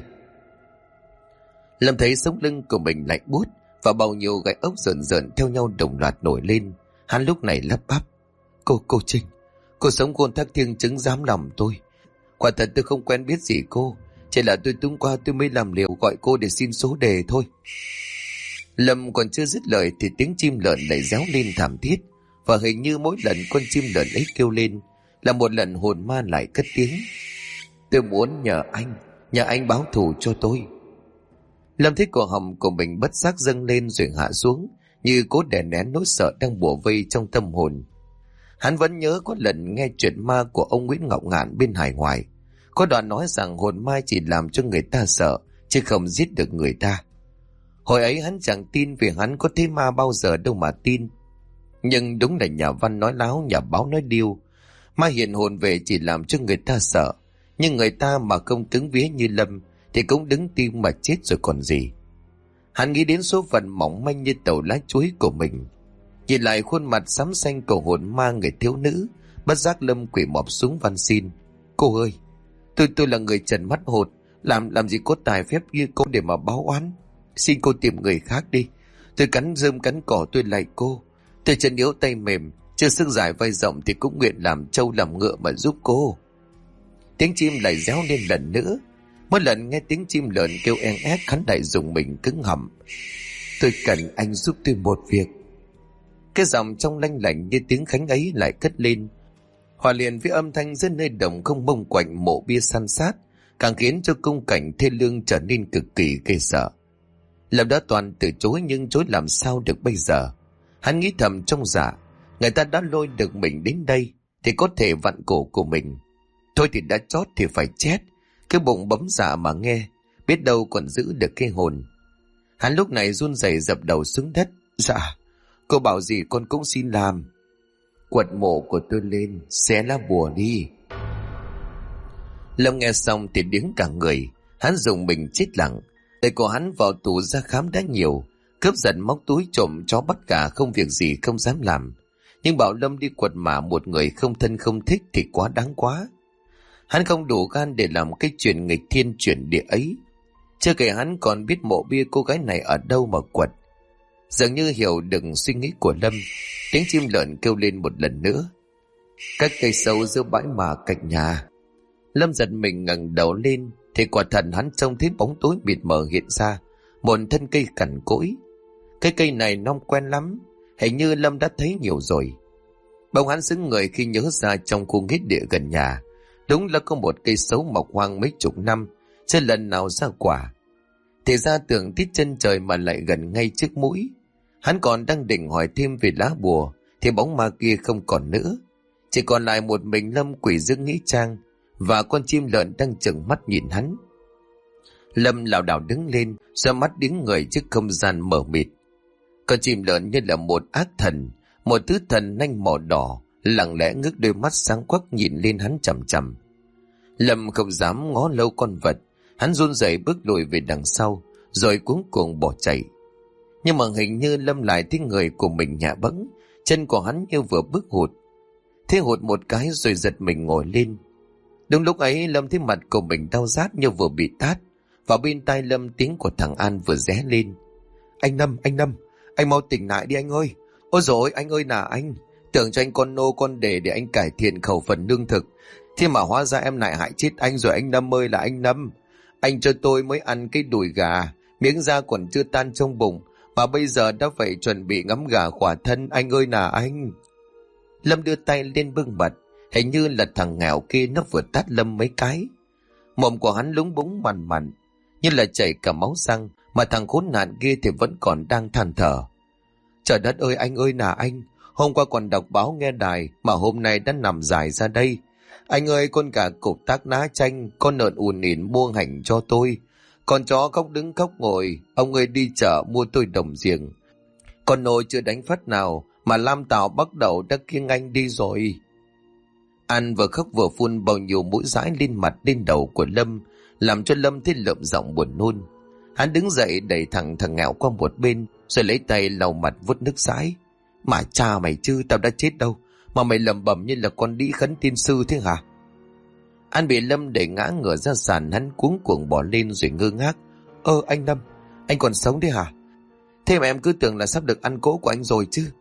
Lâm thấy sống lưng của mình lạnh buốt và bao nhiêu gai ốc rợn rợn theo nhau đồng loạt nổi lên. Hắn lúc này lắp bắp. Cô Trinh, cô sống khôn thác thiêng chứng giám lòng tôi. Quả thật tôi không quen biết gì cô, chỉ là tôi tung qua tôi mới làm liều gọi cô để xin số đề thôi. Lâm còn chưa dứt lời thì tiếng chim lợn lại réo lên thảm thiết, và hình như mỗi lần con chim lợn ấy kêu lên là một lần hồn ma lại cất tiếng. Tôi muốn nhờ anh báo thù cho tôi. Lâm thấy cổ họng của mình bất giác dâng lên rồi hạ xuống, như cố đè nén nỗi sợ đang bủa vây trong tâm hồn. Hắn vẫn nhớ có lần nghe chuyện ma của ông Nguyễn Ngọc Ngạn bên hải ngoại, có đoạn nói rằng hồn ma chỉ làm cho người ta sợ chứ không giết được người ta. Hồi ấy hắn chẳng tin vì hắn có thấy ma bao giờ đâu mà tin. Nhưng đúng là nhà văn nói láo, nhà báo nói điêu. Ma hiện hồn về chỉ làm cho người ta sợ, nhưng người ta mà không cứng vía như Lâm thì cũng đứng tim mà chết rồi còn gì. Hắn nghĩ đến số phận mỏng manh như tàu lá chuối của mình. Nhìn lại khuôn mặt xám xanh của hồn ma người thiếu nữ, bất giác Lâm quỳ mọp xuống van xin: Cô ơi, tôi là người trần mắt hột, làm gì có tài phép như cô để mà báo oán. Xin cô tìm người khác đi. Tôi cắn rơm cắn cỏ tôi lạy cô. Tôi chân yếu tay mềm, chưa sức dài vai rộng thì cũng nguyện làm trâu làm ngựa mà giúp cô. Tiếng chim lại réo lên lần nữa. Mỗi lần nghe tiếng chim lợn kêu en ép, hắn lại dùng mình cứng họng. Tôi cần anh giúp tôi một việc. Cái giọng trong lanh lảnh như tiếng khánh ấy lại cất lên, hòa liền với âm thanh dưới nơi đồng không bông quạnh mộ bia san sát, càng khiến cho khung cảnh thê lương trở nên cực kỳ ghê sợ. Lâm đã toàn từ chối, nhưng chối làm sao được bây giờ. Hắn nghĩ thầm trong dạ, người ta đã lôi được mình đến đây thì có thể vặn cổ của mình. Thôi thì đã chót thì phải chết. Cái bụng bấm dạ mà nghe, biết đâu còn giữ được cái hồn. Hắn lúc này run rẩy dập đầu xuống đất. Dạ, cô bảo gì con cũng xin làm. Quật mộ của tôi lên, xé lá bùa đi. Lâm nghe xong thì điếng cả người. Hắn dùng mình chết lặng. Tay của hắn vào tù ra khám đã nhiều, cướp giật móc túi trộm chó bắt cả, không việc gì không dám làm. Nhưng bảo Lâm đi quật mả một người không thân không thích thì quá đáng quá. Hắn không đủ gan để làm cái chuyện nghịch thiên chuyển địa ấy. Chưa kể hắn còn biết mộ bia cô gái này ở đâu mà quật. Dường như hiểu được suy nghĩ của Lâm, tiếng chim lợn kêu lên một lần nữa. Các cây sâu giữa bãi mả cạnh nhà. Lâm giật mình ngẩng đầu lên thì quả thật hắn trông thấy bóng tối mịt mờ hiện ra, một thân cây cằn cỗi. Cái cây này non quen lắm, hình như Lâm đã thấy nhiều rồi. Bỗng hắn sững người khi nhớ ra trong khu nghĩa địa gần nhà đúng là có một cây sấu mọc hoang mấy chục năm, chưa lần nào ra quả. Thì ra tưởng tít chân trời mà lại gần ngay trước mũi. Hắn còn đang định hỏi thêm về lá bùa thì bóng ma kia không còn nữa, chỉ còn lại một mình Lâm quỷ dương nghĩa trang và con chim lợn đang trừng mắt nhìn hắn. Lâm lảo đảo đứng lên, xoa mắt điếng người trước không gian mờ mịt. Con chim lợn như là một ác thần, một thứ thần nanh màu đỏ, lặng lẽ ngước đôi mắt sáng quắc nhìn lên hắn chằm chằm. Lâm không dám ngó lâu con vật, hắn run rẩy bước lùi về đằng sau, rồi cuống cuồng bỏ chạy. Nhưng mà hình như Lâm lại thấy người của mình nhẹ bẫng, chân của hắn như vừa bước hụt. Thế hụt một cái rồi giật mình ngồi lên. Đúng lúc ấy Lâm thấy mặt của mình đau rát như vừa bị tát. Và bên tai Lâm tiếng của thằng An vừa ré lên. Anh Năm, anh mau tỉnh lại đi anh ơi. Ôi dồi anh ơi là anh, tưởng cho anh con nô con để anh cải thiện khẩu phần lương thực, thế mà hóa ra em lại hại chết anh rồi. Anh Năm ơi là anh Năm, anh cho tôi mới ăn cái đùi gà, miếng da còn chưa tan trong bụng, mà bây giờ đã phải chuẩn bị ngắm gà khỏa thân. Anh ơi là anh. Lâm đưa tay lên bưng mặt, hình như là thằng nghèo kia nó vừa tát Lâm mấy cái. Mồm của hắn lúng búng mằn mặn, như là chảy cả máu răng, mà thằng khốn nạn kia thì vẫn còn đang than thở. Trời đất ơi anh ơi là anh, hôm qua còn đọc báo nghe đài, mà hôm nay đã nằm dài ra đây. Anh ơi, con gà cục tác ná chanh, con lợn ùn ỉn mua hành cho tôi, con chó khóc đứng khóc ngồi, ông ơi đi chợ mua tôi đồng giềng. Con nồi chưa đánh phát nào mà Lam Tào bắt đầu đã kiêng anh đi rồi. An vừa khóc vừa phun bao nhiêu mũi dãi lên mặt lên đầu của Lâm, làm cho Lâm thấy lợm giọng buồn nôn. Hắn đứng dậy đẩy thằng nghèo qua một bên, rồi lấy tay lau mặt vuốt nước dãi. Mà cha mày chứ, tao đã chết đâu mà mày lẩm bẩm như là con đĩ khấn tiên sư thế hả? An bị Lâm đẩy ngã ngửa ra sàn, hắn cuống cuồng bỏ lên rồi ngơ ngác. Anh Lâm, anh còn sống đấy hả? Thế mà em cứ tưởng là sắp được ăn cỗ của anh rồi chứ.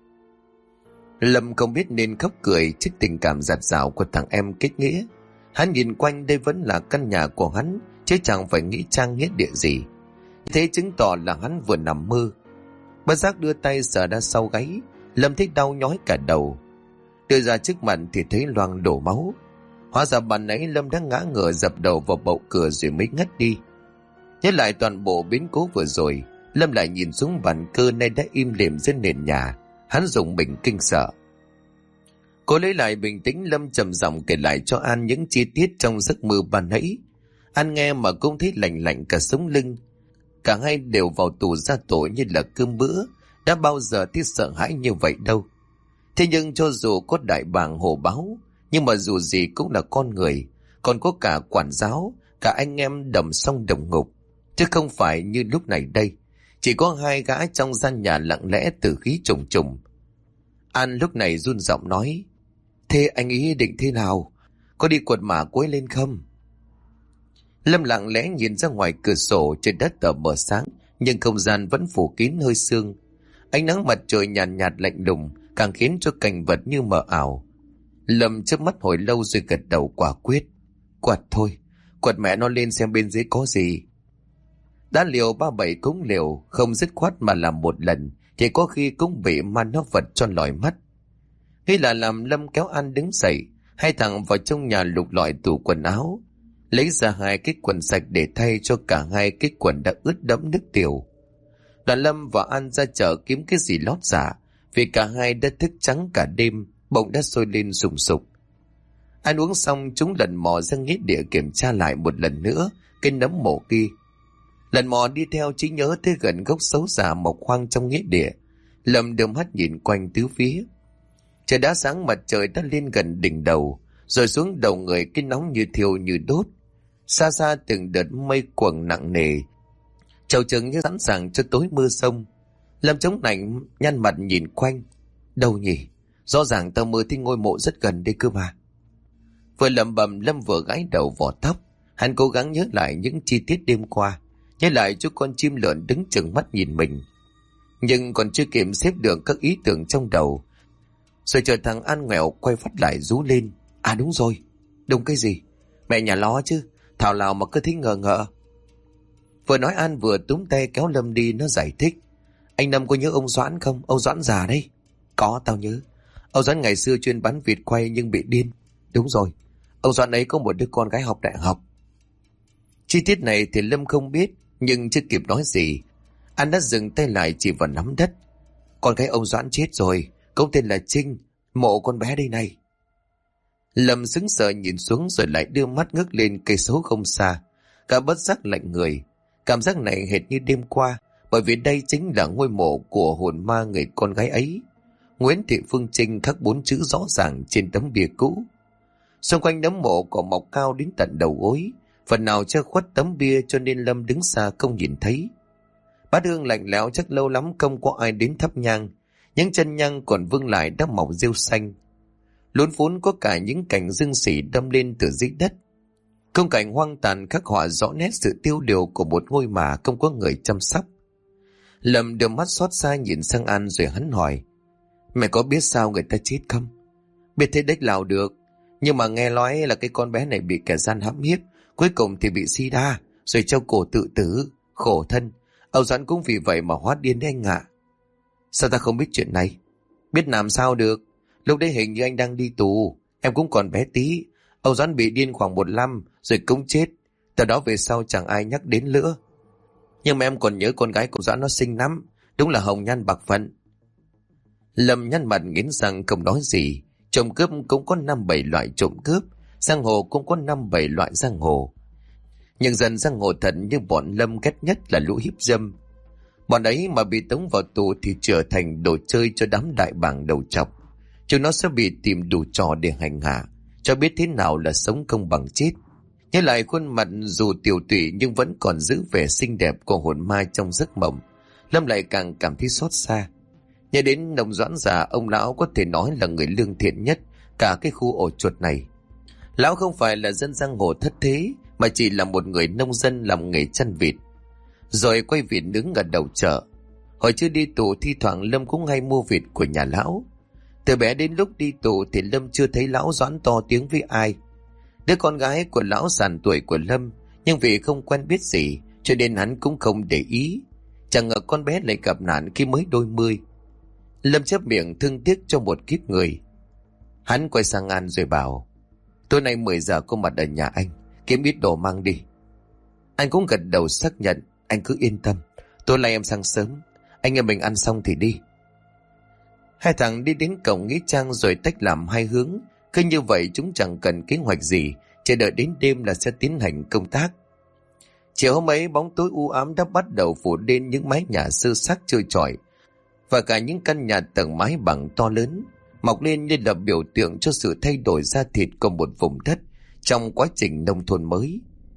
Lâm không biết nên khóc cười trước tình cảm dạt dào của thằng em kết nghĩa. Hắn nhìn quanh đây vẫn là căn nhà của hắn, chứ chẳng phải nghĩ trang nghĩa địa gì. Thế chứng tỏ là hắn vừa nằm mơ. Bất giác đưa tay sờ ra sau gáy, Lâm thấy đau nhói cả đầu. Đưa ra trước mặt thì thấy loang đổ máu. Hóa ra ban nãy Lâm đã ngã ngửa dập đầu vào bậu cửa rồi mới ngất đi. Nhớ lại toàn bộ biến cố vừa rồi, Lâm lại nhìn xuống bàn cờ nay đã im lìm trên nền nhà. Hắn dùng mình kinh sợ. Cố lấy lại bình tĩnh, Lâm trầm giọng kể lại cho An những chi tiết trong giấc mơ ban nãy. An nghe mà cũng thấy lạnh lạnh cả sống lưng. Cả hai đều vào tù ra tội như là cơm bữa, đã bao giờ thấy sợ hãi như vậy đâu. Thế nhưng cho dù có đại bàng hổ báo, nhưng mà dù gì cũng là con người, còn có cả quản giáo, cả anh em đầm sông đồng ngục, chứ không phải như lúc này đây. Chỉ có hai gã trong gian nhà lặng lẽ tử khí trùng trùng. An lúc này run giọng nói: Thế anh ý định thế nào? Có đi quật mả cuối lên không? Lâm lặng lẽ nhìn ra ngoài cửa sổ, trên đất tờ mờ sáng, nhưng không gian vẫn phủ kín hơi sương. Ánh nắng mặt trời nhàn nhạt, lạnh lùng càng khiến cho cảnh vật như mờ ảo. Lâm chớp mắt hồi lâu rồi gật đầu quả quyết: Quật thôi, quật mẹ nó lên xem bên dưới có gì. Đã liều 37 cúng liều, không dứt khoát mà làm một lần thì có khi cũng bị ma nó vật cho lòi mắt. Hay là làm Lâm kéo An đứng dậy, hai thằng vào trong nhà lục lọi tủ quần áo, lấy ra hai cái quần sạch để thay cho cả hai cái quần đã ướt đẫm nước tiểu. Đoàn Lâm và An ra chợ kiếm cái gì lót dạ, vì cả hai đã thức trắng cả đêm, bụng đã sôi lên sùng sục. Ăn uống xong chúng lần mò ra nghĩa địa kiểm tra lại một lần nữa cái nấm mộ kia. Lần mò đi theo trí nhớ tới gần gốc xấu già mọc hoang trong nghĩa địa. Lâm đưa mắt nhìn quanh tứ phía. Trời đã sáng, mặt trời đã lên gần đỉnh đầu, rồi xuống đầu người cái nóng như thiêu như đốt. Xa xa từng đợt mây quầng nặng nề, chầu chừng như sẵn sàng cho tối mưa sông. Lâm chống nạnh nhăn mặt nhìn quanh. Đâu nhỉ? Rõ ràng tao mơ thấy ngôi mộ rất gần đây cơ mà. Vừa lẩm bẩm, Lâm vừa gãi đầu vò tóc. Hắn cố gắng nhớ lại những chi tiết đêm qua, nhớ lại chú con chim lợn đứng chừng mắt nhìn mình. Nhưng còn chưa kịp xếp được các ý tưởng trong đầu, rồi chờ thằng An nghèo quay phát lại rú lên: À đúng rồi. Đúng cái gì? Mẹ nhà lo chứ, thảo nào mà cứ thấy ngờ ngợ. Vừa nói An vừa túm tay kéo Lâm đi. Nó giải thích: Anh Lâm có nhớ ông Doãn không? Ông Doãn già đấy. Có, tao nhớ. Ông Doãn ngày xưa chuyên bán vịt quay nhưng bị điên. Đúng rồi, ông Doãn ấy có một đứa con gái học đại học. Chi tiết này thì Lâm không biết, nhưng chưa kịp nói gì, An đã dừng tay lại chỉ vào nắm đất. Con gái ông Doãn chết rồi, công tên là Trinh, mộ con bé đây này. Lâm sững sờ nhìn xuống rồi lại đưa mắt ngước lên cây số không xa. Cả bất giác lạnh người. Cảm giác này hệt như đêm qua, bởi vì đây chính là ngôi mộ của hồn ma người con gái ấy. Nguyễn Thị Phương Trinh khắc 4 chữ rõ ràng trên tấm bia cũ. Xung quanh nấm mộ có mọc cao đến tận đầu gối, phần nào che khuất tấm bia cho nên Lâm đứng xa không nhìn thấy. Bát hương lạnh lẽo chắc lâu lắm không có ai đến thắp nhang. Những chân nhang còn vương lại đã mọc rêu xanh. Lún phún có cả những cành dương xỉ đâm lên từ dưới đất. Khung cảnh hoang tàn khắc họa rõ nét sự tiêu điều của một ngôi mà không có người chăm sóc. Lâm đưa mắt xót xa nhìn sang An rồi hắn hỏi: Mẹ có biết sao người ta chết không? Biết thế đếch nào được, nhưng mà nghe nói là cái con bé này bị kẻ gian hãm hiếp, cuối cùng thì bị sida, rồi treo cổ tự tử, khổ thân. Ông Doãn cũng vì vậy mà hóa điên đấy anh ạ. Sao ta không biết chuyện này? Biết làm sao được, lúc đấy hình như anh đang đi tù, em cũng còn bé tí. Ông Doãn bị điên khoảng 1 năm rồi cũng chết, từ đó về sau chẳng ai nhắc đến nữa. Nhưng mà em còn nhớ con gái của Doãn nó xinh lắm, đúng là hồng nhan bạc phận. Lâm nhăn mặt nghiến răng không nói gì. Trộm cướp cũng có 5-7 loại trộm cướp, giang hồ cũng có 5-7 loại giang hồ. Nhưng dần giang hồ thật như bọn Lâm ghét nhất là lũ hiếp dâm. Bọn ấy mà bị tống vào tù thì trở thành đồ chơi cho đám đại bàng đầu trọc. Chúng nó sẽ bị tìm đủ trò để hành hạ, cho biết thế nào là sống không bằng chết. Nhớ lại khuôn mặt dù tiều tụy nhưng vẫn còn giữ vẻ xinh đẹp của hồn ma trong giấc mộng, Lâm lại càng cảm thấy xót xa. Nhớ đến ông Doãn già, ông lão có thể nói là người lương thiện nhất cả cái khu ổ chuột này. Lão không phải là dân giang hồ thất thế, mà chỉ là một người nông dân làm nghề chăn vịt, rồi quay vịt nướng ở đầu chợ. Hồi chưa đi tù thi thoảng Lâm cũng hay mua vịt của nhà lão. Từ bé đến lúc đi tù thì Lâm chưa thấy lão Doãn to tiếng với ai. Đứa con gái của lão sàn tuổi của Lâm, nhưng vì không quen biết gì cho nên hắn cũng không để ý. Chẳng ngờ con bé lại gặp nạn khi mới đôi mươi. Lâm chép miệng thương tiếc cho một kiếp người. Hắn quay sang An rồi bảo: Tối nay 10 giờ có mặt ở nhà anh, kiếm ít đồ mang đi. Anh cũng gật đầu xác nhận: Anh cứ yên tâm, tối nay em sang sớm, anh em mình ăn xong thì đi. Hai thằng đi đến cổng nghĩa trang rồi tách làm hai hướng. Cứ như vậy chúng chẳng cần kế hoạch gì, chỉ đợi đến đêm là sẽ tiến hành công tác. Chiều hôm ấy bóng tối u ám đã bắt đầu phủ lên những mái nhà sơ xác trơ trọi, và cả những căn nhà tầng mái bằng to lớn, mọc lên như là biểu tượng cho sự thay đổi da thịt của một vùng đất trong quá trình nông thôn mới.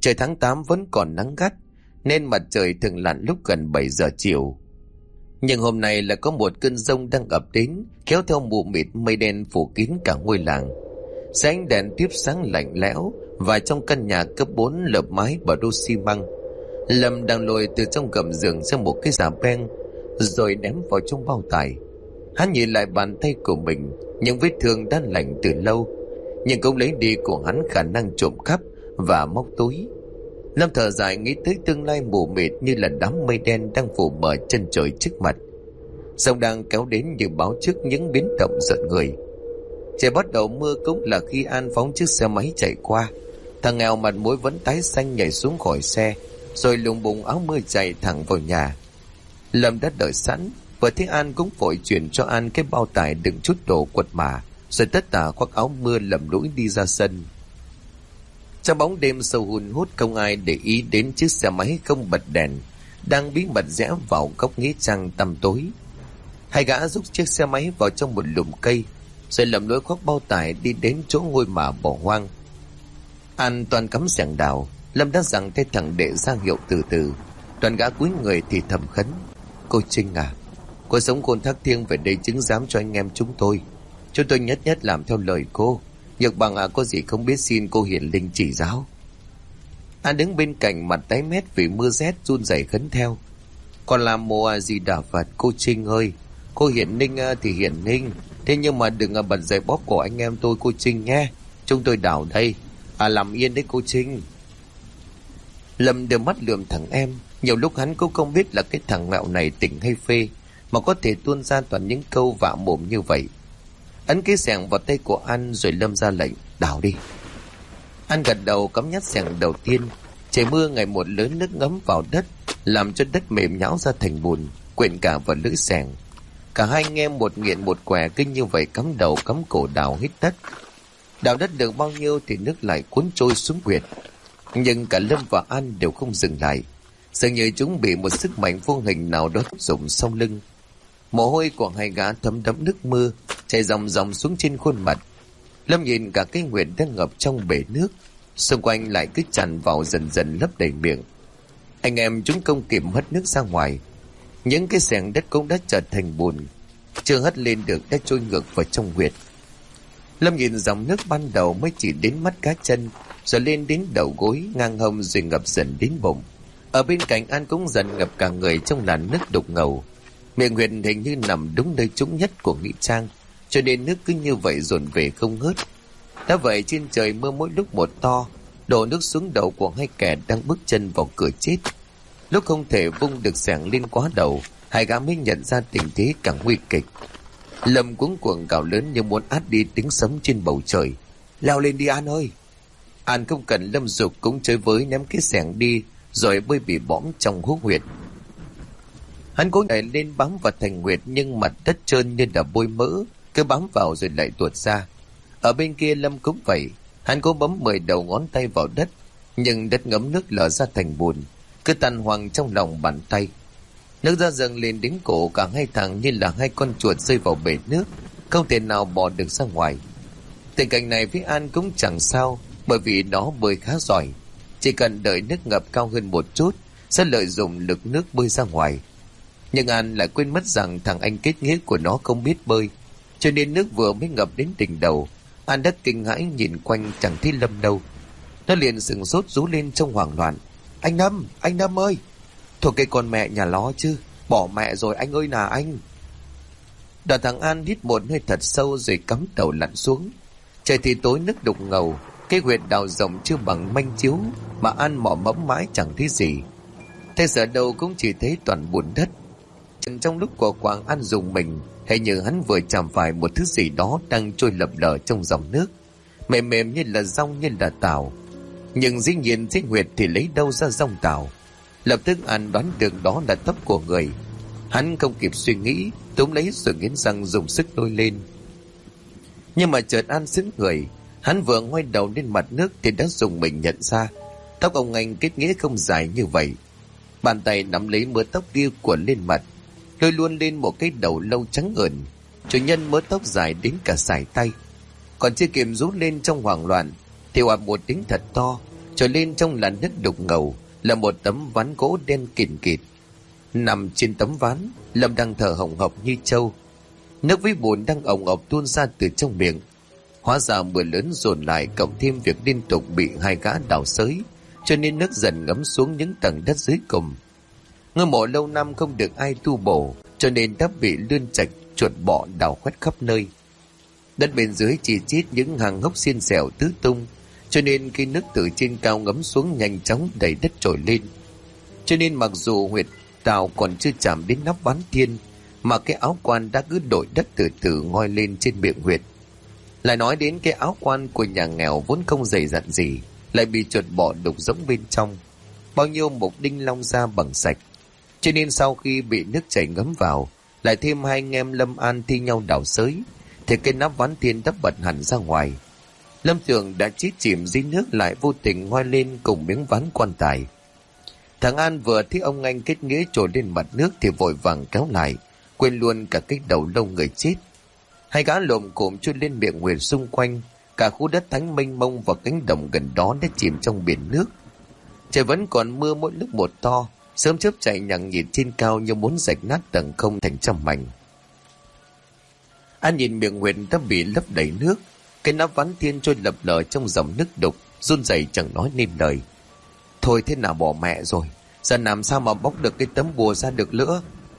Trời tháng 8 vẫn còn nắng gắt, nên mặt trời thường lặn lúc gần 7 giờ chiều. Nhưng hôm nay là có một cơn giông đang ập đến, kéo theo mù mịt mây đen phủ kín cả ngôi làng. Ánh đèn tiếp sáng lạnh lẽo, và trong căn nhà cấp 4 lợp mái bằng đô xi măng, Lâm đang lôi từ trong gầm giường ra một cái xà beng, rồi ném vào trong bao tải. Hắn nhìn lại bàn tay của mình, những vết thương đã lành từ lâu, nhưng cũng lấy đi của hắn khả năng trộm cắp và móc túi. Lâm thở dài nghĩ tới tương lai mù mịt như là đám mây đen đang phủ mờ chân trời trước mặt. Sông đang kéo đến như báo trước những biến động giận người. Trời bắt đầu mưa cũng là khi An phóng chiếc xe máy chạy qua. Thằng nghèo mặt mũi vẫn tái xanh nhảy xuống khỏi xe, rồi lùng bùng áo mưa chạy thẳng vào nhà. Lâm đã đợi sẵn, vừa thấy An cũng vội chuyển cho An cái bao tải đựng chút đồ quật mả, rồi tất tả khoác áo mưa lầm lũi đi ra sân. Trong bóng đêm sâu hun hút, không ai để ý đến chiếc xe máy không bật đèn đang bí mật rẽ vào góc nghĩa trang tăm tối. Hai gã rút chiếc xe máy vào trong một lùm cây, rồi lầm lũi khoác bao tải đi đến chỗ ngôi mả bỏ hoang. An toàn cắm xẻng đào. Lâm đã dặn tay thằng đệ ra hiệu từ từ. Đoàn gã cúi người thì thầm khấn: "Cô Trinh à, cô sống khôn thác thiêng về đây chứng giám cho anh em chúng tôi. Chúng tôi nhất nhất làm theo lời cô. Nhược bằng có gì không biết xin cô hiển linh chỉ giáo." An đứng bên cạnh mặt tái mét vì mưa rét, run rẩy khấn theo: "Còn làm mô a di đà Phật, cô Trinh ơi. Cô hiển ninh thì hiển ninh, thế nhưng mà đừng bật dậy bóp cổ anh em tôi, cô Trinh nhé. Chúng tôi đảo đây. Làm yên đấy cô Trinh." Lâm đưa mắt lườm thằng em. Nhiều lúc hắn cũng không biết là cái thằng mẹo này tỉnh hay phê mà có thể tuôn ra toàn những câu vạ mồm như vậy. Ấn cái xẻng vào tay của An, rồi Lâm ra lệnh: "Đào đi." An gật đầu cắm nhát xẻng đầu tiên. Trời mưa ngày một lớn, nước ngấm vào đất làm cho đất mềm nhão ra thành bùn, quyện cả vào lưỡi xẻng. Cả hai anh em một nghiện một què kinh như vậy, cắm đầu cắm cổ đào hết đất. Đào đất được bao nhiêu thì nước lại cuốn trôi xuống huyệt. Nhưng cả Lâm và An đều không dừng lại, dường như chúng bị một sức mạnh vô hình nào đó thúc giục sau lưng. Mồ hôi của hai gã thấm đẫm nước mưa chảy ròng ròng xuống trên khuôn mặt. Lâm nhìn cả cái huyệt đang ngập trong bể nước, xung quanh lại cứ tràn vào dần dần lấp đầy miệng. Anh em chúng không kịp hất nước ra ngoài, những cái xẻng đất cũng đã trở thành bùn, chưa hất lên được đã trôi ngược vào trong huyệt. Lâm nhìn dòng nước ban đầu mới chỉ đến mắt cá chân, rồi lên đến đầu gối, ngang hông, rồi ngập dần đến bụng. Ở bên cạnh An cũng dần ngập cả người trong làn nước đục ngầu. Miệng huyệt hình như nằm đúng nơi trũng nhất của nghĩa trang, cho nên nước cứ như vậy dồn về không ngớt. Đã vậy trên trời mưa mỗi lúc một to, đổ nước xuống đầu của hai kẻ đang bước chân vào cửa chết. Lúc không thể vung được xẻng lên quá đầu, hai gã mới nhận ra tình thế càng nguy kịch. Lâm cuống cuồng gào lớn như muốn át đi tiếng sấm trên bầu trời: "Leo lên đi An ơi!" An không cần Lâm giục cũng chơi với, ném cái xẻng đi rồi bơi bị bõm trong hố huyệt. Hắn cố nhảy lên bám vào thành huyệt, nhưng mặt đất trơn như là bôi mỡ, cứ bám vào rồi lại tuột ra. Ở bên kia Lâm cũng vậy, hắn cố bấm 10 đầu ngón tay vào đất, nhưng đất ngấm nước lở ra thành bùn, cứ tan hoang trong lòng bàn tay. Nước ra dâng lên đến cổ, cả hai thằng như là hai con chuột rơi vào bể nước, không thể nào bò được ra ngoài. Tình cảnh này với An cũng chẳng sao, bởi vì nó bơi khá giỏi. Chỉ cần đợi nước ngập cao hơn một chút, sẽ lợi dụng lực nước bơi ra ngoài. Nhưng An lại quên mất rằng thằng anh kết nghĩa của nó không biết bơi, cho nên nước vừa mới ngập đến đỉnh đầu, An đã kinh hãi nhìn quanh chẳng thấy Lâm đâu. Nó liền sừng sốt rú lên trong hoảng loạn: anh Năm ơi! Thuộc cái con mẹ nhà nó chứ, bỏ mẹ rồi anh ơi nà anh!" Đoàn thằng An hít một hơi thật sâu rồi cắm đầu lặn xuống. Trời thì tối, nước đục ngầu, cái huyệt đào rộng chưa bằng manh chiếu mà An mò mẫm mãi chẳng thấy gì. Thế giờ đâu cũng chỉ thấy toàn bùn đất. Trong lúc của Quảng, An dùng mình, hay như hắn vừa chạm phải một thứ gì đó đang trôi lập lờ trong dòng nước, mềm mềm như là rong, như là tảo. Nhưng dĩ nhiên dưới huyệt thì lấy đâu ra rong tảo. Lập tức An đoán được đó là tóc của người. Hắn không kịp suy nghĩ, túm lấy rồi nghiến răng dùng sức lôi lên. Nhưng mà chợt An sững người, hắn vừa ngoái đầu lên mặt nước thì đã dùng mình nhận ra tóc ông anh kết nghĩa không dài như vậy. Bàn tay nắm lấy mớ tóc kia quẩn lên mặt, lôi luôn lên một cái đầu lâu trắng ẩn. Chủ nhân mớ tóc dài đến cả sải tay. Còn chưa kịp rú lên trong hoảng loạn thì oạt một tiếng thật to, Trồi lên trong làn nước đục ngầu là một tấm ván gỗ đen kịt kịt. Nằm trên tấm ván, Lâm đang thở hồng hộc như trâu. Nước với bùn đang ồng ọc tuôn ra từ trong miệng. Hóa ra mưa lớn dồn lại, cộng thêm việc liên tục bị hai gã đào xới, cho nên nước dần ngấm xuống những tầng đất dưới cùng. Ngôi mộ lâu năm không được ai tu bổ, cho nên đã bị lươn trạch, chuột bọ đào khoét khắp nơi. Đất bên dưới chỉ chít những hàng hốc xiên xẻo tứ tung, cho nên khi nước từ trên cao ngấm xuống nhanh chóng đẩy đất trồi lên. Cho nên mặc dù huyệt đào còn chưa chạm đến nắp ván thiên, mà cái áo quan đã cứ đổi đất từ từ ngoi lên trên miệng huyệt. Lại nói đến cái áo quan của nhà nghèo vốn không dày dặn gì, lại bị chuột bọ đục rỗng bên trong, bao nhiêu mục đinh long ra bằng sạch. Cho nên sau khi bị nước chảy ngấm vào, lại thêm hai anh em Lâm An thi nhau đào xới, thì cái nắp ván thiên đã bật hẳn ra ngoài. Lâm Tường đã chít chìm dưới nước lại vô tình ngoi lên cùng miếng ván quan tài. Thằng An vừa thấy ông anh kết nghĩa trồi lên mặt nước thì vội vàng kéo lại, quên luôn cả cái đầu lâu người chết. Hai gã lồm cồm chui lên miệng huyệt xung quanh, cả khu đất thánh mênh mông và cánh đồng gần đó đã chìm trong biển nước. Trời vẫn còn mưa mỗi lúc một to, sớm chớp chạy nhằng nhịt trên cao như muốn rạch nát tầng không thành trăm mảnh. An nhìn miệng huyệt đã bị lấp đầy nước, cái nắp ván thiên trôi lập lờ trong dòng nước đục, run rẩy chẳng nói nên lời. Thôi thế nào bỏ mẹ rồi, giờ làm sao mà bóc được cái tấm bùa ra được nữa.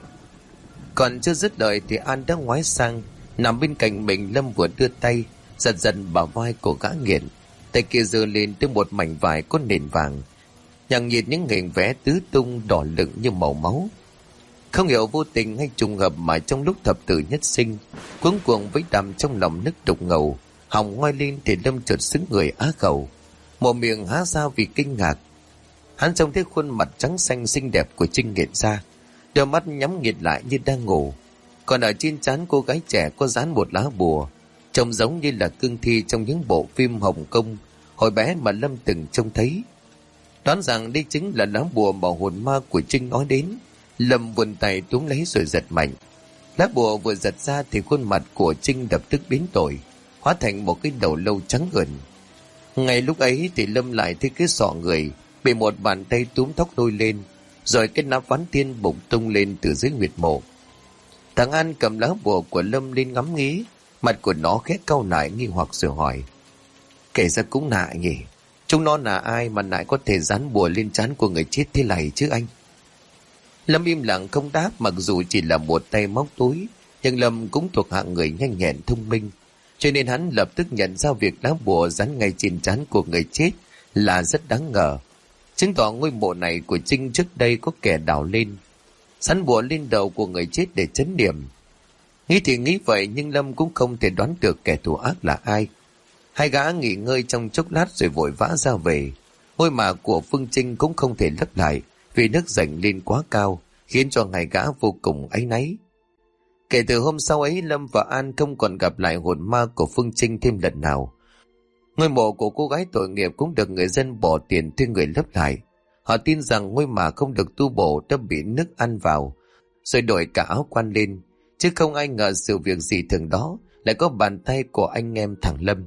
Còn chưa dứt lời thì An đã ngoái sang, nằm bên cạnh mình. Lâm vừa đưa tay giật giật bả vai của gã nghiện, tay kia giơ lên tới một mảnh vải có nền vàng, nhằng nhịt những hình vẽ tứ tung đỏ lựng như màu máu. Không hiểu vô tình hay trùng hợp mà trong lúc thập tử nhất sinh, cuống cuồng với đàm trong lòng nước đục ngầu, họng ngoi lên thì Lâm chợt xứng người á khẩu, mồm miệng há ra vì kinh ngạc. Hắn trông thấy khuôn mặt trắng xanh xinh đẹp của Trinh nghiện ra, đôi mắt nhắm nghiệt lại như đang ngủ. Còn ở trên trán cô gái trẻ có dán một lá bùa, trông giống như là cương thi trong những bộ phim Hồng Kông hồi bé mà Lâm từng trông thấy. Đoán rằng đây chính là lá bùa mà hồn ma của Trinh nói đến. Lâm vươn tay túm lấy rồi giật mạnh. Lá bùa vừa giật ra thì khuôn mặt của Trinh lập tức biến đổi, hóa thành một cái đầu lâu trắng ngần. Ngay lúc ấy thì Lâm lại thấy cái sọ người bị một bàn tay túm tóc lôi lên, rồi cái nắp ván thiên bụng tung lên từ dưới huyệt mộ. Thằng An cầm lá bùa của Lâm lên ngắm nghía, mặt của nó khẽ cau lại nghi hoặc rồi hỏi: Kể ra cũng lạ nhỉ, chúng nó là ai mà lại có thể dán bùa lên trán của người chết thế này chứ anh? Lâm im lặng không đáp, mặc dù chỉ là một tay móc túi, nhưng Lâm cũng thuộc hạng người nhanh nhẹn thông minh, cho nên hắn lập tức nhận ra việc lá bùa dán ngay trên trán của người chết là rất đáng ngờ, chứng tỏ ngôi mộ này của Trinh trước đây có kẻ đào lên, sắn bùa lên đầu của người chết để trấn niệm. Nghĩ thì nghĩ vậy, nhưng Lâm cũng không thể đoán được kẻ thù ác là ai. Hai gã nghỉ ngơi trong chốc lát rồi vội vã ra về. Ngôi mộ của Phương Trinh cũng không thể lấp lại vì nước dâng lên quá cao, khiến cho hai gã vô cùng áy náy. Kể từ hôm sau ấy, Lâm và An không còn gặp lại hồn ma của Phương Trinh thêm lần nào. Ngôi mộ của cô gái tội nghiệp cũng được người dân bỏ tiền thuê người lấp lại. Họ tin rằng ngôi mộ không được tu bổ đã bị nước ăn vào, rồi đổi cả áo quan lên, chứ không ai ngờ sự việc gì thường đó lại có bàn tay của anh em thằng Lâm.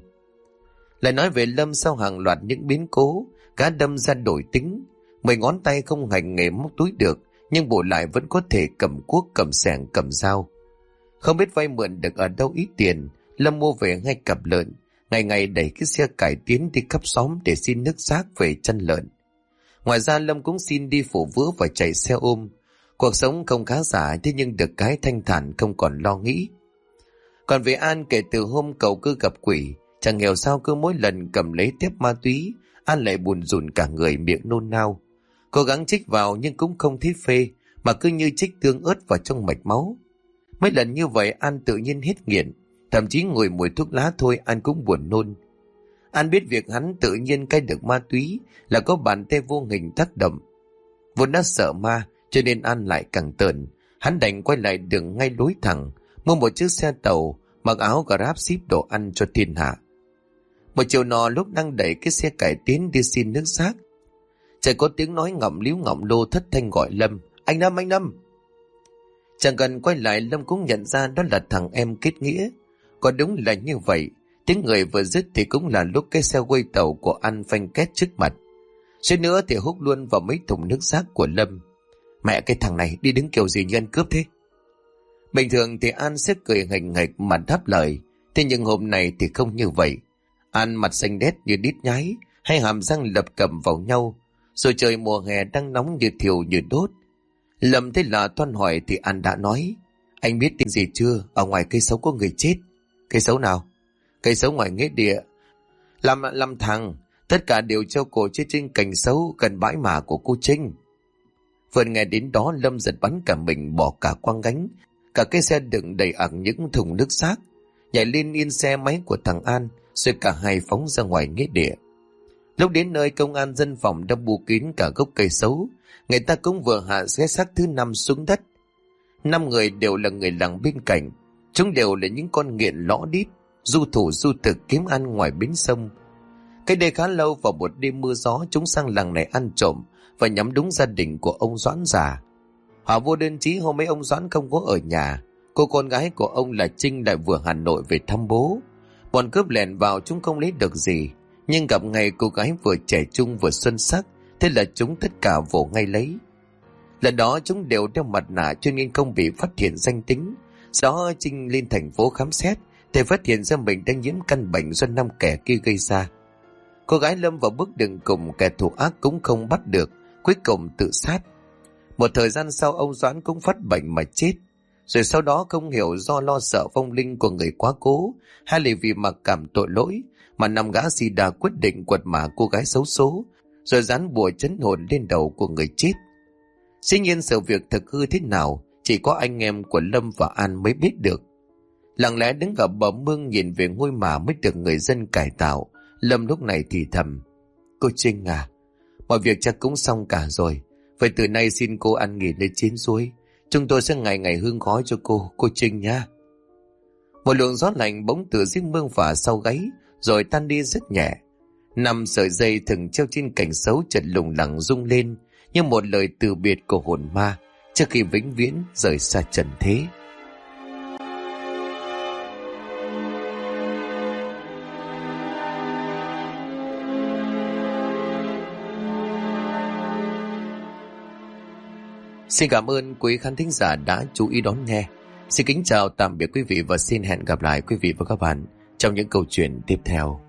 Lại nói về Lâm, sau hàng loạt những biến cố, gã đâm ra đổi tính. 10 ngón tay không hành nghề móc túi được, nhưng bù lại vẫn có thể cầm cuốc, cầm xẻng, cầm dao. Không biết vay mượn được ở đâu ít tiền, Lâm mua về ngay cặp lợn, ngày ngày đẩy cái xe cải tiến đi khắp xóm để xin nước rác về chăn lợn. Ngoài ra Lâm cũng xin đi phụ vữa và chạy xe ôm. Cuộc sống không khá giả, thế nhưng được cái thanh thản, không còn lo nghĩ. Còn về An, kể từ hôm cậu cứ gặp quỷ, chẳng hiểu sao cứ mỗi lần cầm lấy thép ma túy, An lại buồn rùn cả người, miệng nôn nao. Cố gắng chích vào nhưng cũng không thấy phê, mà cứ như chích tương ớt vào trong mạch máu. Mấy lần như vậy An tự nhiên hết nghiện, thậm chí ngửi mùi thuốc lá thôi An cũng buồn nôn. An biết việc hắn tự nhiên cai được ma túy là có bàn tay vô hình tác động. Vốn đã sợ ma, cho nên An lại càng tởn. Hắn đành quay lại đường ngay lối thẳng, mua một chiếc xe tàu, mặc áo Grab ship đồ ăn cho thiên hạ. Một chiều nọ, lúc đang đẩy cái xe cải tiến đi xin nước rác, chợt có tiếng nói ngậm líu ngậm lô thất thanh gọi Lâm: Anh Lâm, anh Lâm! Chẳng cần quay lại, Lâm cũng nhận ra đó là thằng em kết nghĩa. Có đúng là như vậy, tiếng người vừa dứt thì cũng là lúc cái xe quay tàu của An phanh két trước mặt. suýt nữa thì húc luôn vào mấy thùng nước rác của Lâm. Mẹ, cái thằng này đi đứng kiểu gì như ăn cướp thế? Bình thường thì An sẽ cười nghênh nghệch mà đáp lời, thế nhưng hôm nay thì không như vậy. An mặt xanh đét như đít nhái, hai hàm răng lập cầm vào nhau, rồi trời mùa hè đang nóng như thiêu như đốt. Lâm thấy lạ toan hỏi thì An đã nói: Anh biết tin gì chưa? Ở ngoài cây sấu có người chết. Cây sấu nào? Cây sấu ngoài nghĩa địa. Làm thằng, tất cả đều treo cổ chết trên cành sấu gần bãi mả của cô Trinh. Vừa nghe đến đó, Lâm giật bắn cả mình, bỏ cả quang gánh, cả cái xe đựng đầy ẵng những thùng nước xác, nhảy lên yên xe máy của thằng An, rồi cả hai phóng ra ngoài nghĩa địa. Lúc đến nơi, công an dân phòng đã bù kín cả gốc cây sấu, người ta cũng vừa hạ cái xác thứ 5 xuống đất. 5 người đều là người làng bên cạnh, chúng đều là những con nghiện lõ đít, du thủ du thực kiếm ăn ngoài bến sông. Cách đây khá lâu, vào một đêm mưa gió, chúng sang làng này ăn trộm và nhắm đúng gia đình của ông Doãn già. Họ vô đơn chí hôm ấy ông Doãn không có ở nhà, cô con gái của ông là Trinh lại vừa Hà Nội về thăm bố. Bọn cướp lẻn vào, chúng không lấy được gì, nhưng gặp ngay cô gái vừa trẻ trung vừa xuân sắc, thế là chúng tất cả vồ ngay lấy. Lần đó chúng đều đeo mặt nạ cho nên không bị phát hiện danh tính. Sau đó Trinh lên thành phố khám xét thì phát hiện ra mình đang nhiễm căn bệnh do 5 kẻ kia gây ra. Cô gái lâm vào bước đường cùng, kẻ thù ác cũng không bắt được, cuối cùng tự sát. Một thời gian sau, ông Doãn cũng phát bệnh mà chết. Rồi sau đó không hiểu do lo sợ vong linh của người quá cố hay là vì mặc cảm tội lỗi mà năm gã si đà quyết định quật mả cô gái xấu số, rồi dán bùa trấn hồn lên đầu của người chết. Dĩ nhiên sự việc thực hư thế nào chỉ có anh em của Lâm và An mới biết được. Lặng lẽ đứng ở bờ mương nhìn về ngôi mả mới được người dân cải tạo, Lâm lúc này thì thầm: Cô Trinh à, mọi việc chắc cũng xong cả rồi. Vậy từ nay xin cô ăn nghỉ lấy chín suối. Chúng tôi sẽ ngày ngày hương khói cho cô Trinh nha. Một luồng gió lạnh bỗng từ dưới mương phả sau gáy, rồi tan đi rất nhẹ. 5 sợi dây thừng treo trên cành sấu chợt lủng lẳng rung lên như một lời từ biệt của hồn ma trước khi vĩnh viễn rời xa trần thế. Xin cảm ơn quý khán thính giả đã chú ý đón nghe. Xin kính chào tạm biệt quý vị và xin hẹn gặp lại quý vị và các bạn trong những câu chuyện tiếp theo.